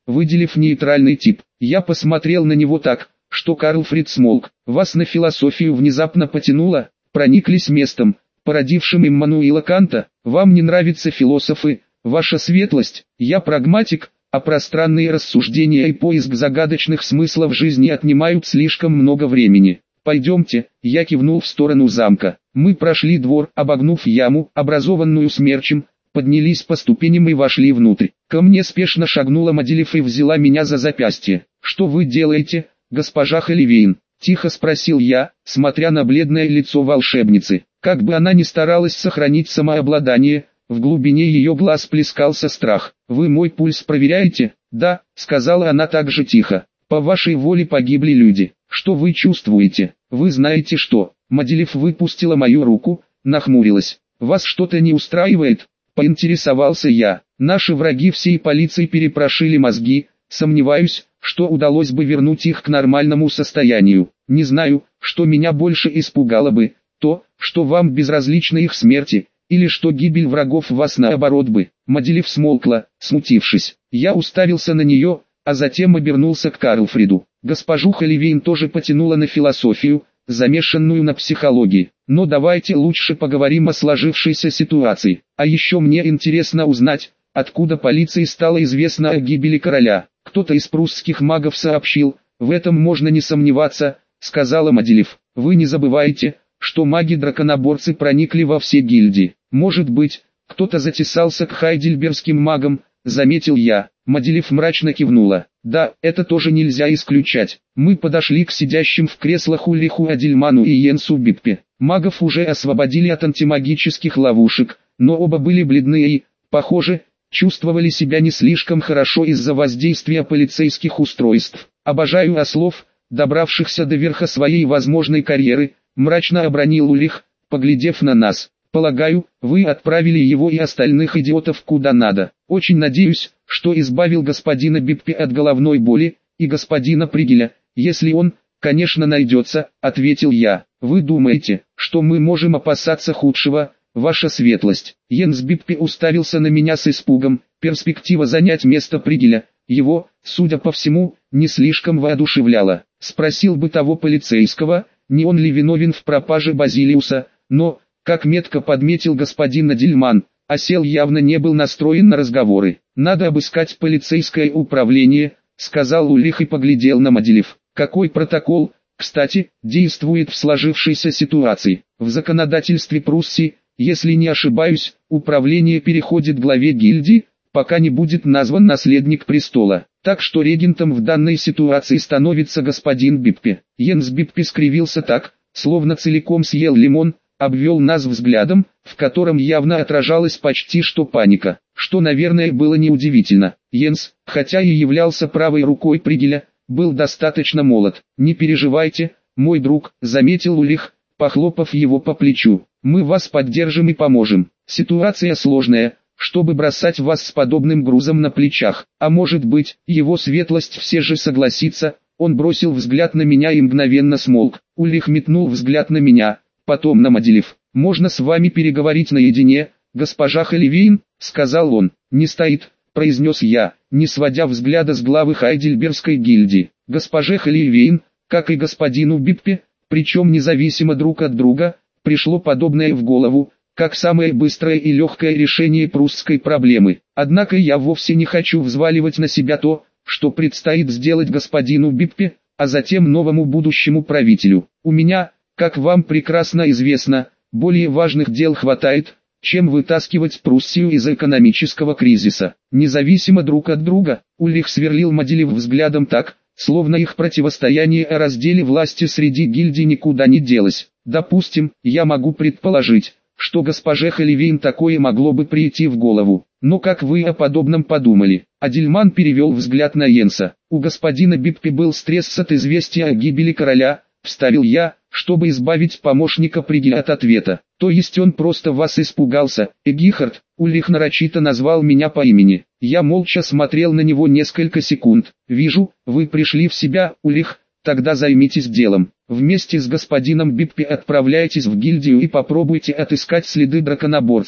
выделив нейтральный тип. Я посмотрел на него так, что Карлфрид смолк. Вас на философию внезапно потянуло, прониклись местом, породившим Иммануила Канта. Вам не нравятся философы, ваша светлость. Я прагматик, а пространные рассуждения и поиск загадочных смыслов жизни отнимают слишком много времени. Пойдемте, я кивнул в сторону замка. Мы прошли двор, обогнув яму, образованную смерчем, поднялись по ступеням и вошли внутрь. Ко мне спешно шагнула Маделев и взяла меня за запястье. «Что вы делаете, госпожа Холивейн?» — тихо спросил я, смотря на бледное лицо волшебницы. Как бы она ни старалась сохранить самообладание, в глубине ее глаз плескался страх. «Вы мой пульс проверяете?» «Да», — сказала она так же тихо. «По вашей воле погибли люди. Что вы чувствуете?» «Вы знаете что?» Маделев выпустила мою руку, нахмурилась. «Вас что-то не устраивает?» Поинтересовался я. «Наши враги всей полиции перепрошили мозги, сомневаюсь, что удалось бы вернуть их к нормальному состоянию. Не знаю, что меня больше испугало бы, то, что вам безразличны их смерти, или что гибель врагов вас наоборот бы». Маделев смолкла, смутившись. Я уставился на нее, а затем обернулся к Карлфриду. Госпожу Холивейн тоже потянула на философию, замешанную на психологии. Но давайте лучше поговорим о сложившейся ситуации. А еще мне интересно узнать, откуда полиции стало известно о гибели короля. Кто-то из прусских магов сообщил, в этом можно не сомневаться, сказала Маделев. Вы не забывайте, что маги-драконоборцы проникли во все гильдии. Может быть, кто-то затесался к хайдельбергским магам, заметил я. Маделев мрачно кивнула. Да, это тоже нельзя исключать. Мы подошли к сидящим в креслах Ульриху Адельману и Йенсу Биппе. Магов уже освободили от антимагических ловушек, но оба были бледны и, похоже, чувствовали себя не слишком хорошо из-за воздействия полицейских устройств. «Обожаю ослов, добравшихся до верха своей возможной карьеры», мрачно обронил Ульрих, поглядев на нас. «Полагаю, вы отправили его и остальных идиотов куда надо. Очень надеюсь, что избавил господина Биппе от головной боли, и господина Пригеля, если он, конечно, найдется», — ответил я. «Вы думаете, что мы можем опасаться худшего, ваша светлость?» Йенс Биппе уставился на меня с испугом. Перспектива занять место Пригеля его, судя по всему, не слишком воодушевляла. Спросил бы того полицейского, не он ли виновен в пропаже Базилиуса, но, как метко подметил господин Адельман, осел явно не был настроен на разговоры. «Надо обыскать полицейское управление», — сказал Ульрих и поглядел на Маделев. «Какой протокол, кстати, действует в сложившейся ситуации? В законодательстве Пруссии, если не ошибаюсь, управление переходит главе гильдии, пока не будет назван наследник престола. Так что регентом в данной ситуации становится господин Биппе». Йенс Биппе скривился так, словно целиком съел лимон, обвел нас взглядом, в котором явно отражалась почти что паника, что, наверное, было неудивительно. Йенс, хотя и являлся правой рукой Пригеля, был достаточно молод. «Не переживайте, мой друг», — заметил Ульрих, похлопав его по плечу. «Мы вас поддержим и поможем. Ситуация сложная, чтобы бросать вас с подобным грузом на плечах. А может быть, его светлость все же согласится». Он бросил взгляд на меня и мгновенно смолк. Ульрих метнул взгляд на меня, потом на Маделев. «Можно с вами переговорить наедине, госпожа Холивейн?» — сказал он. «Не стоит», — произнес я, не сводя взгляда с главы Хайдельбергской гильдии. Госпоже Холивейн, как и господину Биппе, причем независимо друг от друга, пришло подобное в голову, как самое быстрое и легкое решение прусской проблемы. Однако я вовсе не хочу взваливать на себя то, что предстоит сделать господину Биппе, а затем новому будущему правителю. У меня, как вам прекрасно известно, более важных дел хватает, чем вытаскивать Пруссию из экономического кризиса. Независимо друг от друга, Ульрих сверлил Маделев взглядом так, словно их противостояние о разделе власти среди гильдий никуда не делось. Допустим, я могу предположить, что госпоже Холивейн такое могло бы прийти в голову. Но как вы о подобном подумали? Адельман перевел взгляд на Йенса. У господина Биппе был стресс от известия о гибели короля, вставил я, чтобы избавить помощника Пригеля от ответа. То есть он просто вас испугался, Эгихард? Ульрих нарочито назвал меня по имени. Я молча смотрел на него несколько секунд. «Вижу, вы пришли в себя, Ульрих, тогда займитесь делом. Вместе с господином Биппе отправляйтесь в гильдию и попробуйте отыскать следы драконоборцев.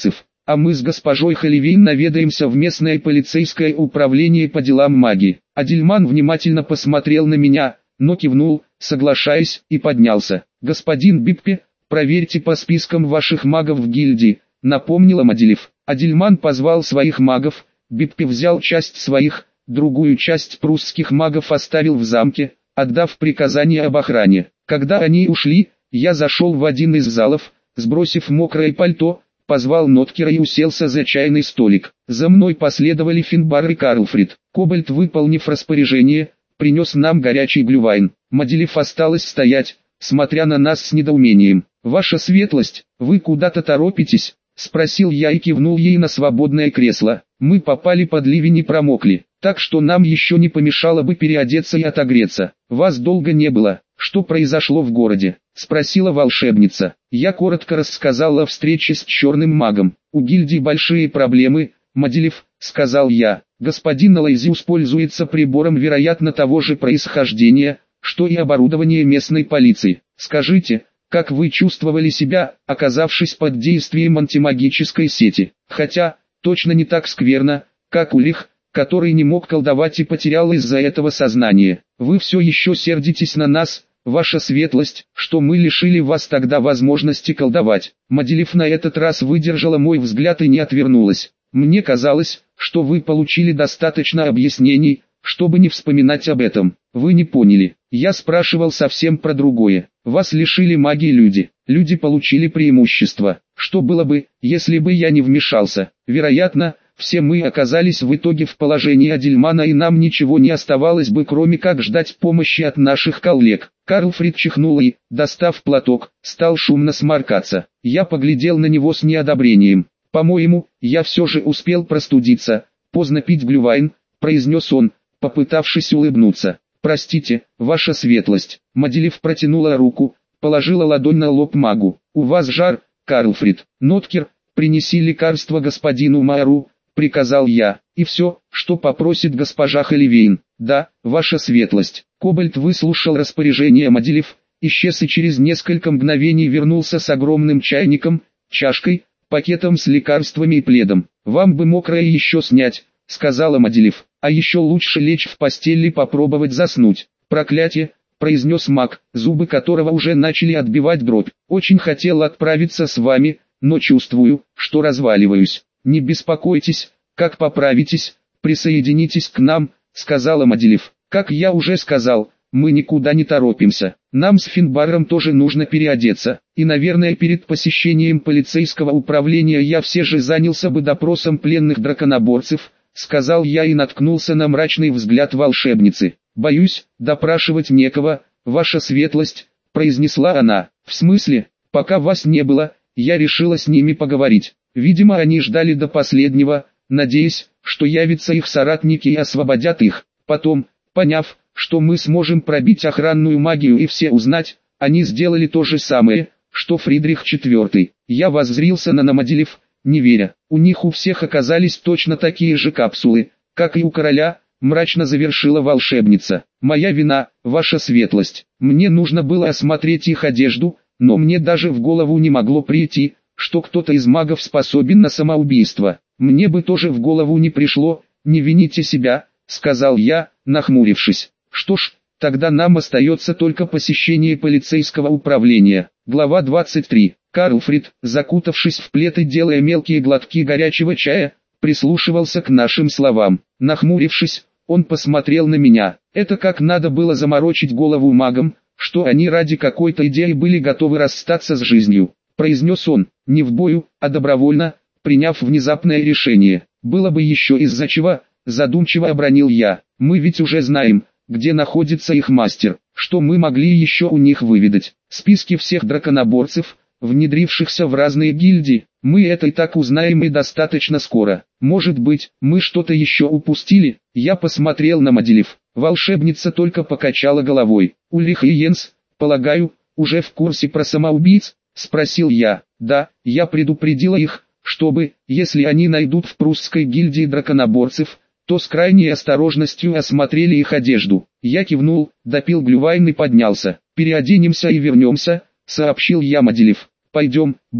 а мы с госпожой Халивейн наведаемся в местное полицейское управление по делам магии. Адильман внимательно посмотрел на меня, но кивнул, соглашаясь, и поднялся. Господин Биппе, проверьте по спискам ваших магов в гильдии, напомнила Мадилев. Адильман позвал своих магов, Биппе взял часть своих, другую часть прусских магов оставил в замке, отдав приказание об охране. Когда они ушли, я зашел в один из залов, сбросив мокрое пальто, позвал Ноткера и уселся за чайный столик. За мной последовали Финбар и Карлфрид. Кобальт, выполнив распоряжение, принес нам горячий глювайн. Мадилев осталась стоять, смотря на нас с недоумением. «Ваша светлость, вы куда-то торопитесь?» — спросил я и кивнул ей на свободное кресло. «Мы попали под ливень и промокли, так что нам еще не помешало бы переодеться и отогреться. Вас долго не было. Что произошло в городе?» — спросила волшебница. Я коротко рассказала о встрече с черным магом. «У гильдии большие проблемы, Мадилев», — сказал я. «Господин Алайзиус пользуется прибором вероятно того же происхождения, что и оборудование местной полиции. Скажите, как вы чувствовали себя, оказавшись под действием антимагической сети? Хотя, точно не так скверно, как Улих, который не мог колдовать и потерял из-за этого сознание. Вы все еще сердитесь на нас, ваша светлость, что мы лишили вас тогда возможности колдовать». Мадилев на этот раз выдержала мой взгляд и не отвернулась. «Мне казалось, что вы получили достаточно объяснений, чтобы не вспоминать об этом. Вы не поняли. Я спрашивал совсем про другое. Вас лишили магии люди. Люди получили преимущество. Что было бы, если бы я не вмешался? Вероятно, все мы оказались в итоге в положении Адильмана, и нам ничего не оставалось бы, кроме как ждать помощи от наших коллег». Карлфрид чихнул и, достав платок, стал шумно сморкаться. Я поглядел на него с неодобрением. «По-моему, я все же успел простудиться. Поздно пить глювайн», — произнес он, попытавшись улыбнуться. «Простите, ваша светлость». Мадилев протянула руку, положила ладонь на лоб магу. «У вас жар, Карлфрид. Ноткер, принеси лекарство господину Майору», — приказал я. «И все, что попросит госпожа Халивейн». «Да, ваша светлость». Кобальт выслушал распоряжение Мадилев, исчез и через несколько мгновений вернулся с огромным чайником, чашкой, пакетом с лекарствами и пледом. «Вам бы мокрое еще снять», — сказала Мадилев. «А еще лучше лечь в постель и попробовать заснуть». «Проклятие», — произнес маг, зубы которого уже начали отбивать дробь. «Очень хотел отправиться с вами, но чувствую, что разваливаюсь». «Не беспокойтесь, как поправитесь, присоединитесь к нам», — сказала Мадилев. «Как я уже сказал, мы никуда не торопимся. Нам с Финбаром тоже нужно переодеться, и, наверное, перед посещением полицейского управления я все же занялся бы допросом пленных драконоборцев», — сказал я и наткнулся на мрачный взгляд волшебницы. «Боюсь, допрашивать некого, ваша светлость», — произнесла она. «В смысле, пока вас не было, я решила с ними поговорить. Видимо, они ждали до последнего, надеясь, что явятся их соратники и освободят их. Потом, поняв, что мы сможем пробить охранную магию и все узнать, они сделали то же самое, что Фридрих IV. Я воззрился на Мадилев, не веря. У них у всех оказались точно такие же капсулы, как и у короля, мрачно завершила волшебница. «Моя вина, ваша светлость. Мне нужно было осмотреть их одежду, но мне даже в голову не могло прийти, что кто-то из магов способен на самоубийство. Мне бы тоже в голову не пришло, не вините себя», — сказал я, нахмурившись. «Что ж, тогда нам остается только посещение полицейского управления». Глава 23. Карлфрид, закутавшись в плед и делая мелкие глотки горячего чая, прислушивался к нашим словам. Нахмурившись, он посмотрел на меня. Это как надо было заморочить голову магам, что они ради какой-то идеи были готовы расстаться с жизнью, произнес он, не в бою, а добровольно, приняв внезапное решение. «Было бы еще из-за чего», задумчиво обронил я. «Мы ведь уже знаем, где находится их мастер. Что мы могли еще у них выведать? Списки всех драконоборцев, внедрившихся в разные гильдии. Мы это и так узнаем и достаточно скоро. Может быть, мы что-то еще упустили?» Я посмотрел на Мадилев. Волшебница только покачала головой. «Ульрих и Йенс, полагаю, уже в курсе про самоубийц?» — спросил я. «Да, я предупредила их, чтобы, если они найдут в прусской гильдии драконоборцев, то с крайней осторожностью осмотрели их одежду». Я кивнул, допил глювайн и поднялся. «Переоденемся и вернемся», — сообщил я Мадилев. «Пойдем, Барри».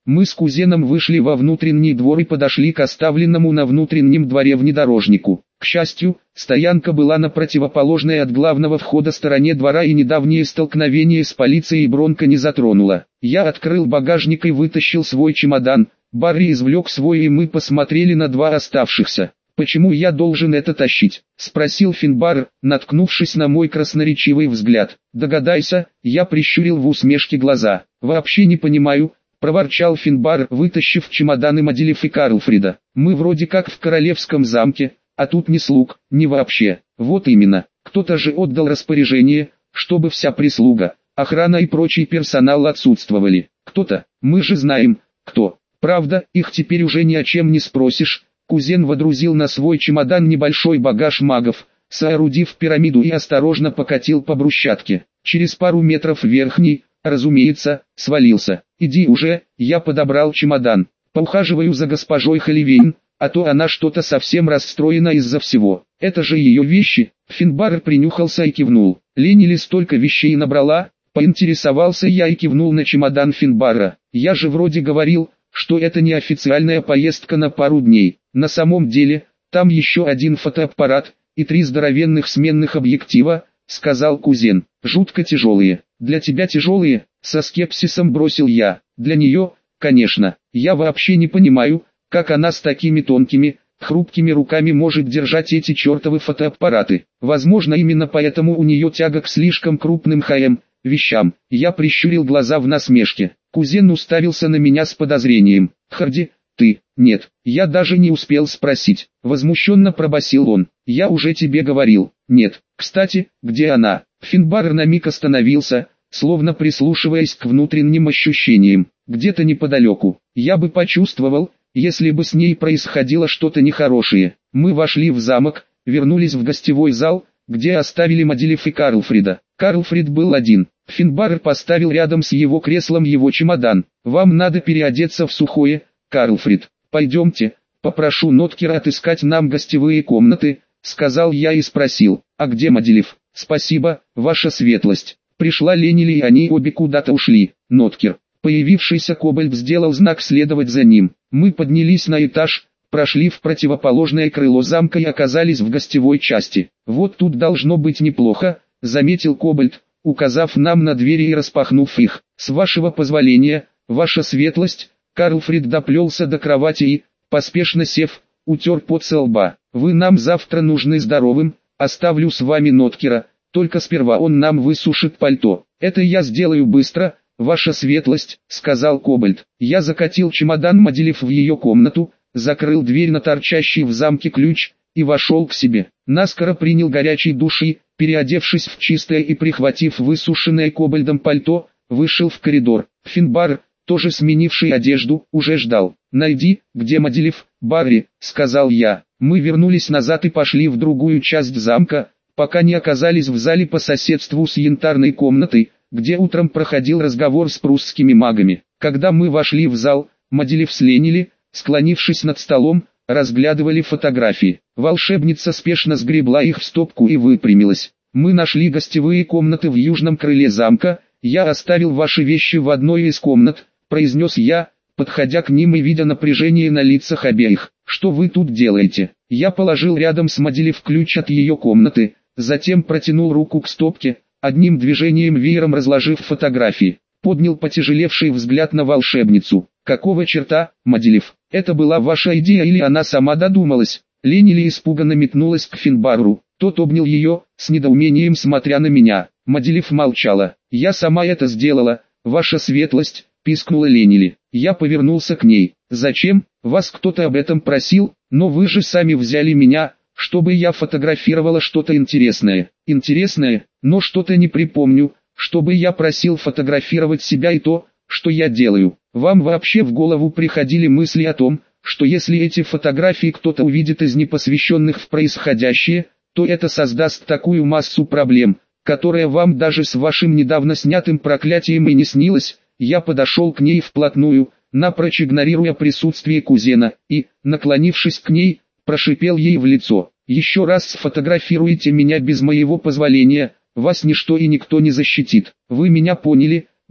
Мы с кузеном вышли во внутренний двор и подошли к оставленному на внутреннем дворе внедорожнику. К счастью, стоянка была на противоположной от главного входа стороне двора и недавнее столкновение с полицией Бронко не затронуло. Я открыл багажник и вытащил свой чемодан, Барри извлек свой и мы посмотрели на два оставшихся. «Почему я должен это тащить?» — спросил Финбар, наткнувшись на мой красноречивый взгляд. «Догадайся», — я прищурил в усмешке глаза. «Вообще не понимаю», — проворчал Финбар, вытащив чемоданы Маделев и Карлфрида. «Мы вроде как в королевском замке, а тут ни слуг, ни вообще». «Вот именно, кто-то же отдал распоряжение, чтобы вся прислуга, охрана и прочий персонал отсутствовали. Кто-то, мы же знаем, кто. Правда, их теперь уже ни о чем не спросишь». Кузен водрузил на свой чемодан небольшой багаж магов, соорудив пирамиду и осторожно покатил по брусчатке. Через пару метров верхний, разумеется, свалился. «Иди уже», я подобрал чемодан. «Поухаживаю за госпожой Холивейн, а то она что-то совсем расстроена из-за всего. Это же ее вещи». Финбар принюхался и кивнул. «Ленили столько вещей набрала?» Поинтересовался я и кивнул на чемодан Финбара. «Я же вроде говорил, что это не официальная поездка на пару дней. На самом деле, там еще один фотоаппарат и 3 здоровенных сменных объектива», — сказал кузен. «Жутко тяжелые». «Для тебя тяжелые?» — со скепсисом бросил я. «Для нее, конечно. Я вообще не понимаю, как она с такими тонкими, хрупкими руками может держать эти чертовы фотоаппараты. Возможно, именно поэтому у нее тяга к слишком крупным вещам». Я прищурил глаза в насмешке. Кузен уставился на меня с подозрением. «Харди, ты?» «Нет, я даже не успел спросить», — возмущенно пробасил он. «Я уже тебе говорил». «Нет, кстати, где она?» Финбар на миг остановился, словно прислушиваясь к внутренним ощущениям. «Где-то неподалеку. Я бы почувствовал, если бы с ней происходило что-то нехорошее». Мы вошли в замок, вернулись в гостевой зал, где оставили Маделев и Карлфрида. Карлфрид был один. Финбар поставил рядом с его креслом его чемодан. «Вам надо переодеться в сухое, Карлфрид. Пойдемте, попрошу Ноткера отыскать нам гостевые комнаты», — сказал я и спросил: «А где Маделев?» «Спасибо, ваша светлость». Пришла Ленили и они обе куда-то ушли. Ноткер, появившийся кобальт, сделал знак следовать за ним. Мы поднялись на этаж, прошли в противоположное крыло замка и оказались в гостевой части. «Вот тут должно быть неплохо», — заметил кобальт, указав нам на двери и распахнув их. «С вашего позволения, ваша светлость». Карлфрид доплелся до кровати и, поспешно сев, утер пот со лба. «Вы нам завтра нужны здоровым, оставлю с вами Ноткера, только сперва он нам высушит пальто». «Это я сделаю быстро, ваша светлость», — сказал кобальт. Я закатил чемодан Маделев в ее комнату, закрыл дверь на торчащий в замке ключ и вошел к себе. Наскоро принял горячий душ и, переодевшись в чистое и прихватив высушенное кобальдом пальто, вышел в коридор. Финбар, тоже сменивший одежду, уже ждал. «Найди, где Маделев, Барри», — сказал я. Мы вернулись назад и пошли в другую часть замка, пока не оказались в зале по соседству с янтарной комнатой, где утром проходил разговор с прусскими магами. Когда мы вошли в зал, Маделев с Ленили, склонившись над столом, разглядывали фотографии. Волшебница спешно сгребла их в стопку и выпрямилась. «Мы нашли гостевые комнаты в южном крыле замка, я оставил ваши вещи в одной из комнат», — произнес я, подходя к ним и видя напряжение на лицах обеих. «Что вы тут делаете?» Я положил рядом с Маделев ключ от ее комнаты, затем протянул руку к стопке, одним движением веером разложив фотографии. Поднял потяжелевший взгляд на волшебницу. «Какого черта, Маделев? Это была ваша идея или она сама додумалась?» Ленили испуганно метнулась к Финбару. Тот обнял ее, с недоумением смотря на меня. Маделев молчала. «Я сама это сделала, ваша светлость», — пискнула Ленили. Я повернулся к ней. «Зачем? Вас кто-то об этом просил? Но вы же сами взяли меня, чтобы я фотографировала что-то интересное». «Интересное? Но что-то не припомню, чтобы я просил фотографировать себя и то, что я делаю. Вам вообще в голову приходили мысли о том, что если эти фотографии кто-то увидит из непосвященных в происходящее, то это создаст такую массу проблем, которая вам даже с вашим недавно снятым проклятием и не снилась?» Я подошел к ней вплотную, напрочь игнорируя присутствие кузена, и, наклонившись к ней, прошипел ей в лицо: «Еще раз сфотографируйте меня без моего позволения, вас ничто и никто не защитит. Вы меня поняли,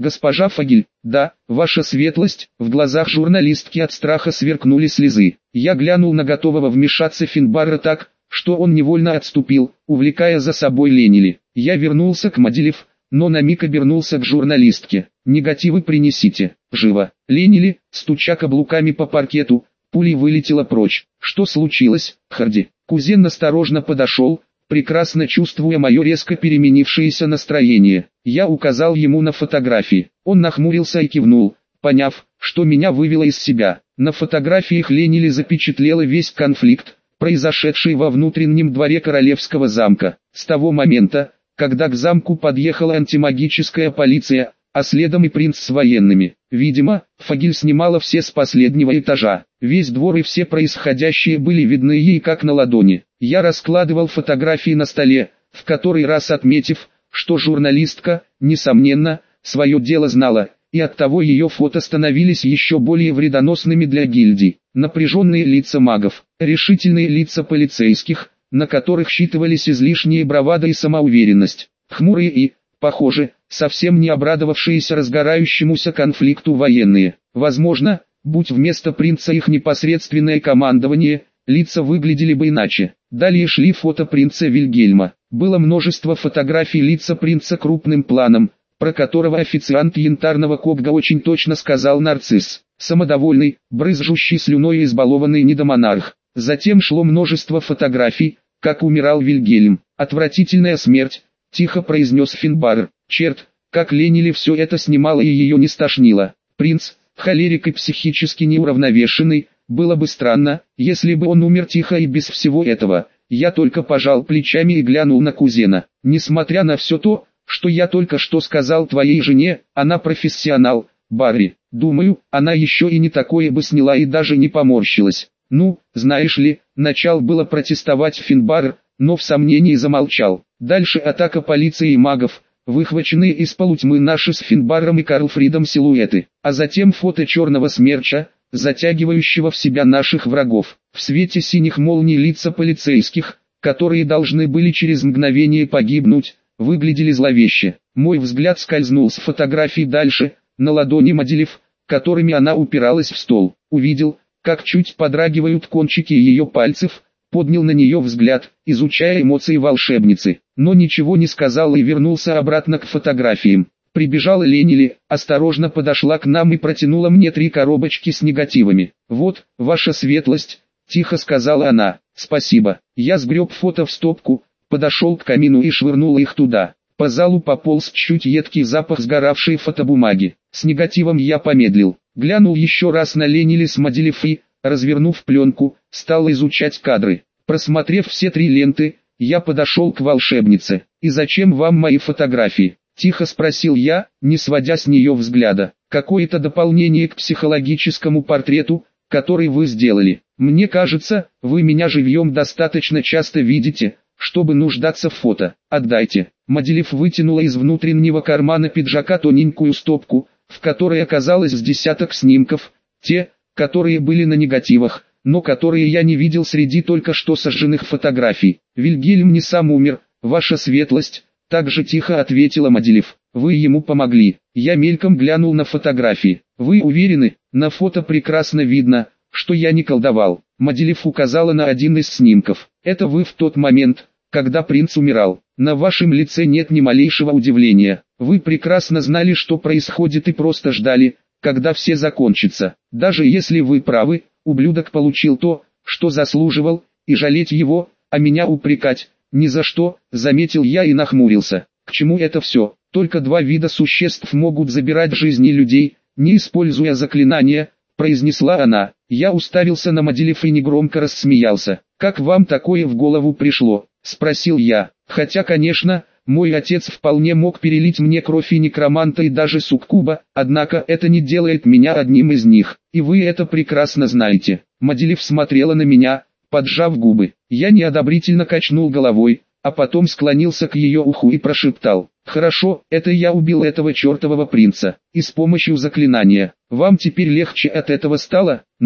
Госпожа Фагель, да, ваша светлость. В глазах журналистки от страха сверкнули слезы. Я глянул на готового вмешаться Финбарра так, что он невольно отступил, увлекая за собой Ленили. Я вернулся к Мадилев, но на миг обернулся к журналистке. «Негативы принесите, живо!» Ленили, стуча каблуками по паркету, пулей вылетела прочь. «Что случилось, Харди?» Кузен осторожно подошел, прекрасно чувствуя мое резко переменившееся настроение. Я указал ему на фотографии. Он нахмурился и кивнул, поняв, что меня вывело из себя. На фотографиях Ленили запечатлела весь конфликт, произошедший во внутреннем дворе королевского замка. С того момента, когда к замку подъехала антимагическая полиция, а следом и принц с военными. Видимо, Фагель снимала все с последнего этажа. Весь двор и все происходящее были видны ей как на ладони. Я раскладывал фотографии на столе, в который раз отметив, что журналистка, несомненно, свое дело знала, и оттого ее фото становились еще более вредоносными для гильдий. Напряженные лица магов, решительные лица полицейских, на которых считывались излишние бравада и самоуверенность, хмурые и, похоже, совсем не обрадовавшиеся разгорающемуся конфликту военные. Возможно, будь вместо принца их непосредственное командование, лица выглядели бы иначе. Далее шли фото принца Вильгельма. Было множество фотографий лица принца крупным планом, про которого официант янтарного кобга очень точно сказал нарцисс. Самодовольный, брызжущий слюной и избалованный недомонарх. Затем шло множество фотографий, как умирал Вильгельм. «Отвратительная смерть», — тихо произнес Финбарр. «Черт, как Ленили все это снимала и ее не стошнило. Принц, холерик и психически неуравновешенный, было бы странно, если бы он умер тихо и без всего этого». Я только пожал плечами и глянул на кузена. «Несмотря на все то, что я только что сказал твоей жене, она профессионал, Барри. Думаю, она еще и не такое бы сняла и даже не поморщилась». «Ну, знаешь ли», начал было протестовать Финбарр, но в сомнении замолчал. Дальше атака полиции и магов, выхваченные из полутьмы наши с Финбарром и Карлфридом силуэты, а затем фото черного смерча, затягивающего в себя наших врагов. В свете синих молний лица полицейских, которые должны были через мгновение погибнуть, выглядели зловеще. Мой взгляд скользнул с фотографий дальше, на ладони Мадилев, которыми она упиралась в стол. Увидел, как чуть подрагивают кончики ее пальцев, поднял на нее взгляд, изучая эмоции волшебницы, но ничего не сказал и вернулся обратно к фотографиям. Прибежала Ленили, осторожно подошла к нам и протянула мне 3 коробочки с негативами. «Вот, ваша светлость», — тихо сказала она. «Спасибо». Я сгреб фото в стопку, подошел к камину и швырнул их туда. По залу пополз чуть едкий запах сгоравшей фотобумаги. С негативом я помедлил, глянул еще раз на Ленили с Мадилев и, развернув пленку, стал изучать кадры. Просмотрев все 3 ленты, я подошел к волшебнице. «И зачем вам мои фотографии?» — тихо спросил я, не сводя с нее взгляда. «Какое-то дополнение к психологическому портрету, который вы сделали. Мне кажется, вы меня живьем достаточно часто видите, чтобы нуждаться в фото. Отдайте». Мадилев вытянула из внутреннего кармана пиджака тоненькую стопку, в которой оказалось с десяток снимков, те, которые были на негативах, но которые я не видел среди только что сожженных фотографий. «Вильгельм не сам умер, ваша светлость», — так же тихо ответила Мадилев. «Вы ему помогли». Я мельком глянул на фотографии. «Вы уверены? На фото прекрасно видно, что я не колдовал». Мадилев указала на один из снимков. «Это вы в тот момент, когда принц умирал. На вашем лице нет ни малейшего удивления. Вы прекрасно знали, что происходит, и просто ждали, когда все закончится. Даже если вы правы, ублюдок получил то, что заслуживал, и жалеть его, а меня упрекать, ни за что», — заметил я и нахмурился. «К чему это все? Только 2 вида существ могут забирать жизни людей, не используя заклинания», — произнесла она. Я уставился на Мадилев и негромко рассмеялся. «Как вам такое в голову пришло?» — спросил я. «Хотя, конечно, мой отец вполне мог перелить мне кровь и некроманта и даже суккуба, однако это не делает меня одним из них, и вы это прекрасно знаете». Мадилев смотрела на меня, поджав губы. Я неодобрительно качнул головой, а потом склонился к ее уху и прошептал: «Хорошо, это я убил этого чертового принца, и с помощью заклинания. Вам теперь легче от этого стало? Но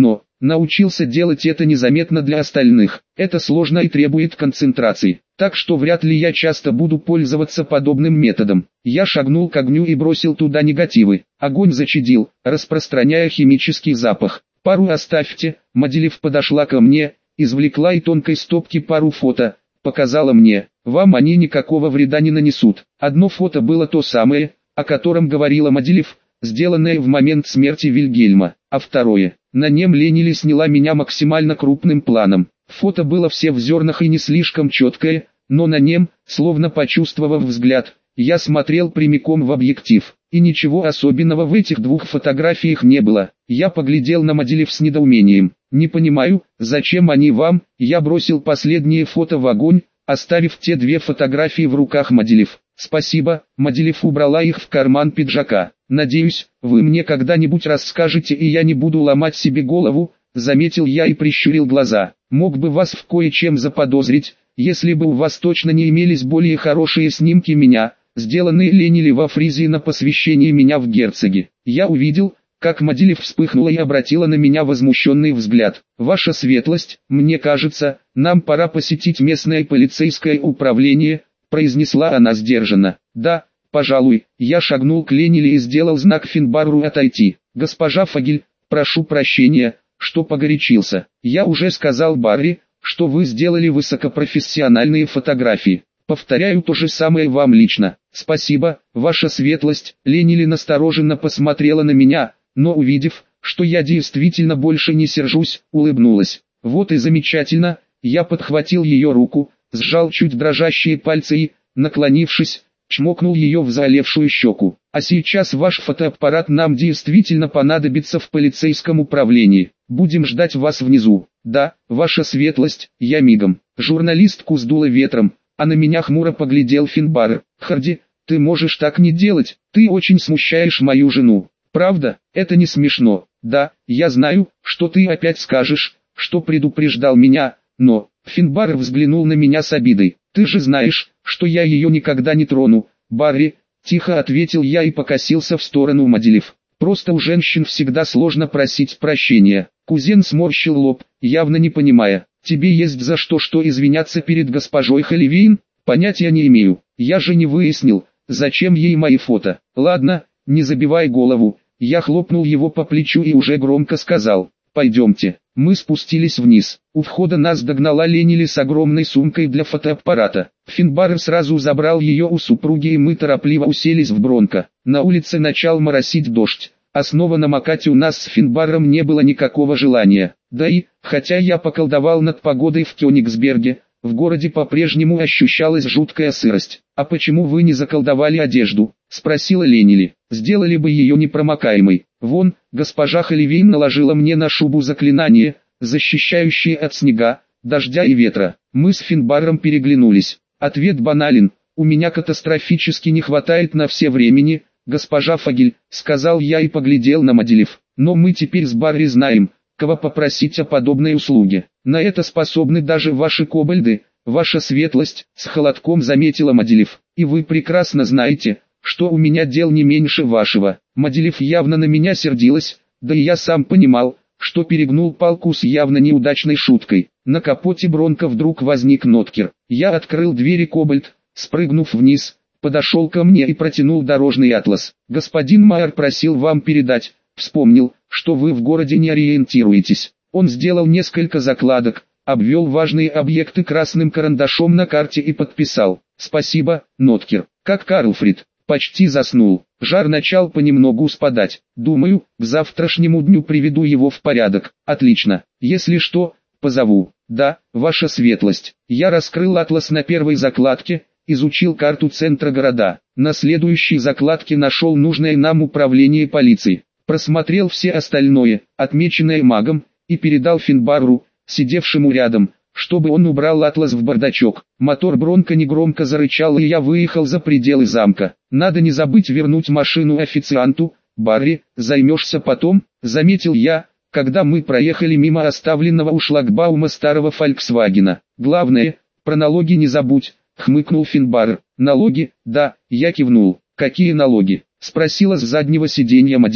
Научился делать это незаметно для остальных. Это сложно и требует концентрации. Так что вряд ли я часто буду пользоваться подобным методом. Я шагнул к огню и бросил туда негативы. Огонь зачадил, распространяя химический запах. «Пару оставьте». Маделев подошла ко мне, извлекла из тонкой стопки пару фото, показала мне. «Вам они никакого вреда не нанесут». Одно фото было то самое, о котором говорила Маделев, сделанное в момент смерти Вильгельма, а второе. На нем Ленили сняла меня максимально крупным планом. Фото было все в зернах и не слишком четкое, но на нем, словно почувствовав взгляд, я смотрел прямиком в объектив. И ничего особенного в этих двух фотографиях не было. Я поглядел на Маделев с недоумением. «Не понимаю, зачем они вам?» Я бросил последнее фото в огонь, оставив те две фотографии в руках Маделев. «Спасибо». Маделев убрала их в карман пиджака. «Надеюсь, вы мне когда-нибудь расскажете и я не буду ломать себе голову», заметил я и прищурил глаза. «Мог бы вас в кое-чем заподозрить, если бы у вас точно не имелись более хорошие снимки меня, сделанные Ленили во Фризии на посвящение меня в герцоги». Я увидел, как Маделев вспыхнула и обратила на меня возмущенный взгляд. «Ваша светлость, мне кажется, нам пора посетить местное полицейское управление», произнесла она сдержанно. «Да, пожалуй». Я шагнул к Ленили и сделал знак Финбарру отойти. «Госпожа Фогель, прошу прощения, что погорячился. Я уже сказал Барри, что вы сделали высокопрофессиональные фотографии. Повторяю то же самое вам лично». «Спасибо, ваша светлость». Ленили настороженно посмотрела на меня, но увидев, что я действительно больше не сержусь, улыбнулась. «Вот и замечательно». Я подхватил ее руку, сжал чуть дрожащие пальцы и, наклонившись, чмокнул ее в заолевшую щеку. «А сейчас ваш фотоаппарат нам действительно понадобится в полицейском управлении. Будем ждать вас внизу». «Да, ваша светлость». Я мигом. Журналистку сдуло ветром, а на меня хмуро поглядел Финбарр. «Харди, ты можешь так не делать, ты очень смущаешь мою жену». «Правда, это не смешно». «Да, я знаю, что ты опять скажешь, что предупреждал меня, но...» Финбарр взглянул на меня с обидой. «Ты же знаешь, что я ее никогда не трону, Барри», тихо ответил я и покосился в сторону Маделев. «Просто у женщин всегда сложно просить прощения». Кузен сморщил лоб, явно не понимая. «Тебе есть за что извиняться перед госпожой Холивейн?» «Понятия не имею. Я же не выяснил, зачем ей мои фото». «Ладно, не забивай голову». Я хлопнул его по плечу и уже громко сказал: «Пойдемте». Мы спустились вниз. У входа нас догнала Ленили с огромной сумкой для фотоаппарата. Финбарр сразу забрал ее у супруги и мы торопливо уселись в бронко. На улице начал моросить дождь, а снова намокать у нас с Финбарром не было никакого желания. Да и, хотя я поколдовал над погодой в Кёнигсберге, в городе по-прежнему ощущалась жуткая сырость. «А почему вы не заколдовали одежду?» – спросила Ленили. «Сделали бы ее непромокаемой. Вон, госпожа Холивейн наложила мне на шубу заклинание, защищающее от снега, дождя и ветра». Мы с Финбарром переглянулись. Ответ банален: у меня катастрофически не хватает на все времени, госпожа Фогель, сказал я и поглядел на Маделев. Но мы теперь с Барри знаем, кого попросить о подобной услуге. На это способны даже ваши кобальды, ваша светлость, с холодком заметила Маделев. И вы прекрасно знаете, что у меня дел не меньше вашего. Маделев явно на меня сердилась, да и я сам понимал, что перегнул палку с явно неудачной шуткой. На капоте бронко вдруг возник Ноткер. Я открыл двери кобальт, спрыгнув вниз, подошел ко мне и протянул дорожный атлас. «Господин Майер просил вам передать, вспомнил, что вы в городе не ориентируетесь». Он сделал несколько закладок, обвел важные объекты красным карандашом на карте и подписал: «Спасибо, Ноткер». Как Карлфрид, почти заснул. Жар начал понемногу спадать. Думаю, к завтрашнему дню приведу его в порядок. Отлично. Если что, позову. Да, ваша светлость. Я раскрыл атлас на первой закладке, изучил карту центра города. На следующей закладке нашел нужное нам управление полиции. Просмотрел все остальное, отмеченное магом, и передал Финбарру, сидевшему рядом, чтобы он убрал атлас в бардачок. Мотор бронко негромко зарычал, и я выехал за пределы замка. «Надо не забыть вернуть машину официанту, Барри, займешься потом», заметил я, когда мы проехали мимо оставленного у шлагбаума старого Фольксвагена. «Главное, про налоги не забудь», хмыкнул Финбарр. «Налоги?» «Да», я кивнул. «Какие налоги?» спросила с заднего сиденья Маделев.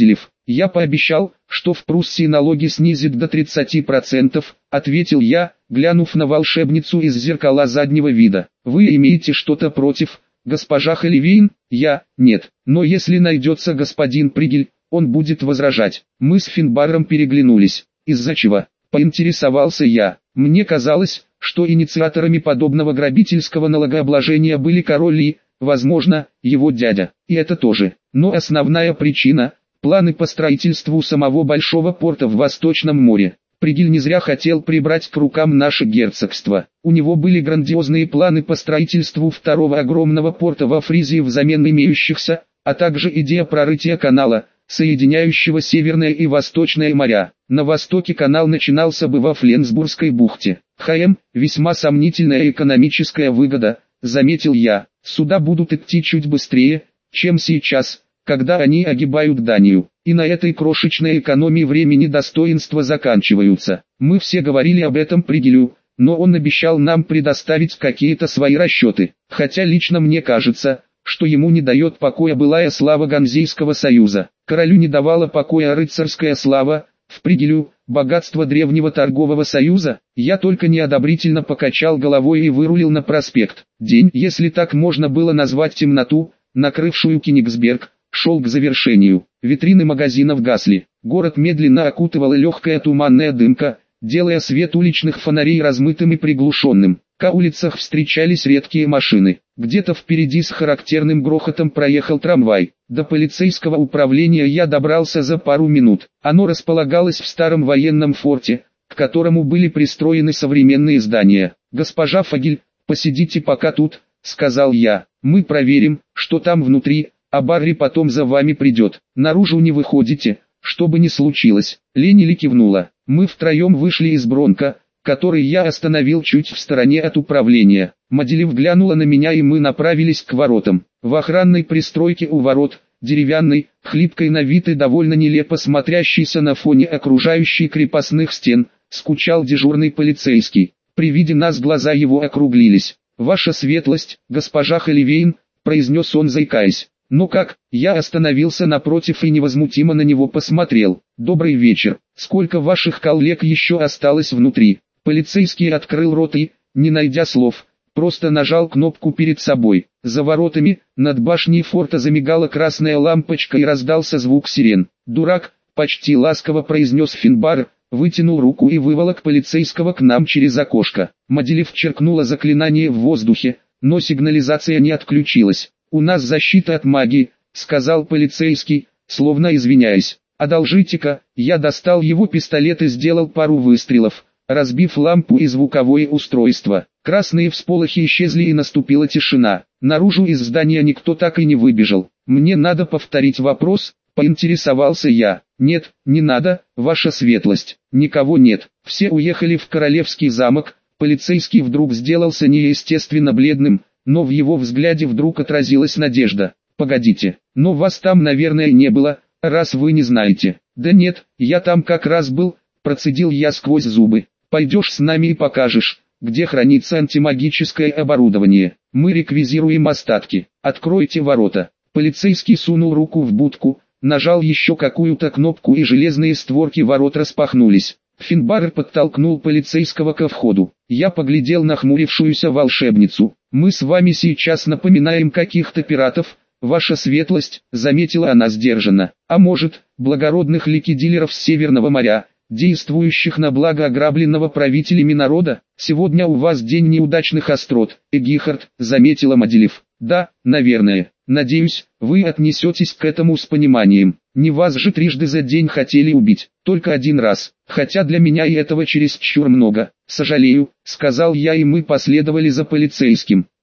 Я пообещал, что в Пруссии налоги снизят до 30%, ответил я, глянув на волшебницу из зеркала заднего вида. Вы имеете что-то против, госпожа Холивейн? Я, нет, но если найдется господин Пригель, он будет возражать. Мы с Финбаром переглянулись. Из-за чего? Поинтересовался я. Мне казалось, что инициаторами подобного грабительского налогообложения были король и, возможно, его дядя. И это тоже. Но основная причина – планы по строительству самого большого порта в Восточном море. Пригель не зря хотел прибрать к рукам наше герцогство. У него были грандиозные планы по строительству второго огромного порта во Фризии взамен имеющихся, а также идея прорытия канала, соединяющего Северное и Восточное моря. На востоке канал начинался бы во Фленсбургской бухте. Весьма сомнительная экономическая выгода, заметил я. Суда будут идти чуть быстрее, чем сейчас, когда они огибают Данию. И на этой крошечной экономии времени достоинства заканчиваются. Мы все говорили об этом Пригелю, но он обещал нам предоставить какие-то свои расчеты. Хотя лично мне кажется, что ему не дает покоя былая слава Ганзейского союза. Королю не давала покоя рыцарская слава, в Пригелю – богатство древнего торгового союза. Я только неодобрительно покачал головой и вырулил на проспект. День, если так можно было назвать темноту, накрывшую Кенигсберг, шел к завершению. Витрины магазинов гасли. Город медленно окутывала легкая туманная дымка, делая свет уличных фонарей размытым и приглушенным. К улицах встречались редкие машины. Где-то впереди с характерным грохотом проехал трамвай. До полицейского управления я добрался за пару минут. Оно располагалось в старом военном форте, к которому были пристроены современные здания. «Госпожа Фогель, посидите пока тут», — сказал я. «Мы проверим, что там внутри, а Барри потом за вами придет. Наружу не выходите, что бы ни случилось». Ленили кивнула. Мы втроем вышли из Бронко, который я остановил чуть в стороне от управления. Маделев глянула на меня, и мы направились к воротам. В охранной пристройке у ворот, деревянной, хлипкой на вид и довольно нелепо смотрящейся на фоне окружающей крепостных стен, скучал дежурный полицейский. При виде нас глаза его округлились. «Ваша светлость, госпожа Холивейн», — произнес он, заикаясь. «Ну как?» Я остановился напротив и невозмутимо на него посмотрел. «Добрый вечер. Сколько ваших коллег еще осталось внутри?» Полицейский открыл рот и, не найдя слов, просто нажал кнопку перед собой. За воротами, над башней форта замигала красная лампочка и раздался звук сирен. «Дурак», — почти ласково произнес Финбар, вытянул руку и выволок полицейского к нам через окошко. Маделев черкнула заклинание в воздухе, но сигнализация не отключилась. «У нас защита от магии», — сказал полицейский, словно извиняясь. «Одолжите-ка». Я достал его пистолет и сделал пару выстрелов, разбив лампу и звуковое устройство. Красные всполохи исчезли и наступила тишина. Наружу из здания никто так и не выбежал. «Мне надо повторить вопрос», — поинтересовался я. «Нет, не надо, ваша светлость. Никого нет. Все уехали в Королевский замок». Полицейский вдруг сделался неестественно бледным, но в его взгляде вдруг отразилась надежда. «Погодите, но вас там, наверное, не было, раз вы не знаете». «Да нет, я там как раз был», — процедил я сквозь зубы. «Пойдешь с нами и покажешь, где хранится антимагическое оборудование. Мы реквизируем остатки. Откройте ворота». Полицейский сунул руку в будку, нажал еще какую-то кнопку, и железные створки ворот распахнулись. Финбар подтолкнул полицейского ко входу. Я поглядел на хмурившуюся волшебницу. «Мы с вами сейчас напоминаем каких-то пиратов, ваша светлость», — заметила она сдержанно. «А может, благородных ликвидилеров с Северного моря, действующих на благо ограбленного правителями народа? Сегодня у вас день неудачных острот, Эгихард», — заметила Маделев. «Да, наверное. Надеюсь, вы отнесетесь к этому с пониманием. Не вас же трижды за день хотели убить, только один раз. Хотя для меня и этого чересчур много. Сожалею», — сказал я, и мы последовали за полицейским.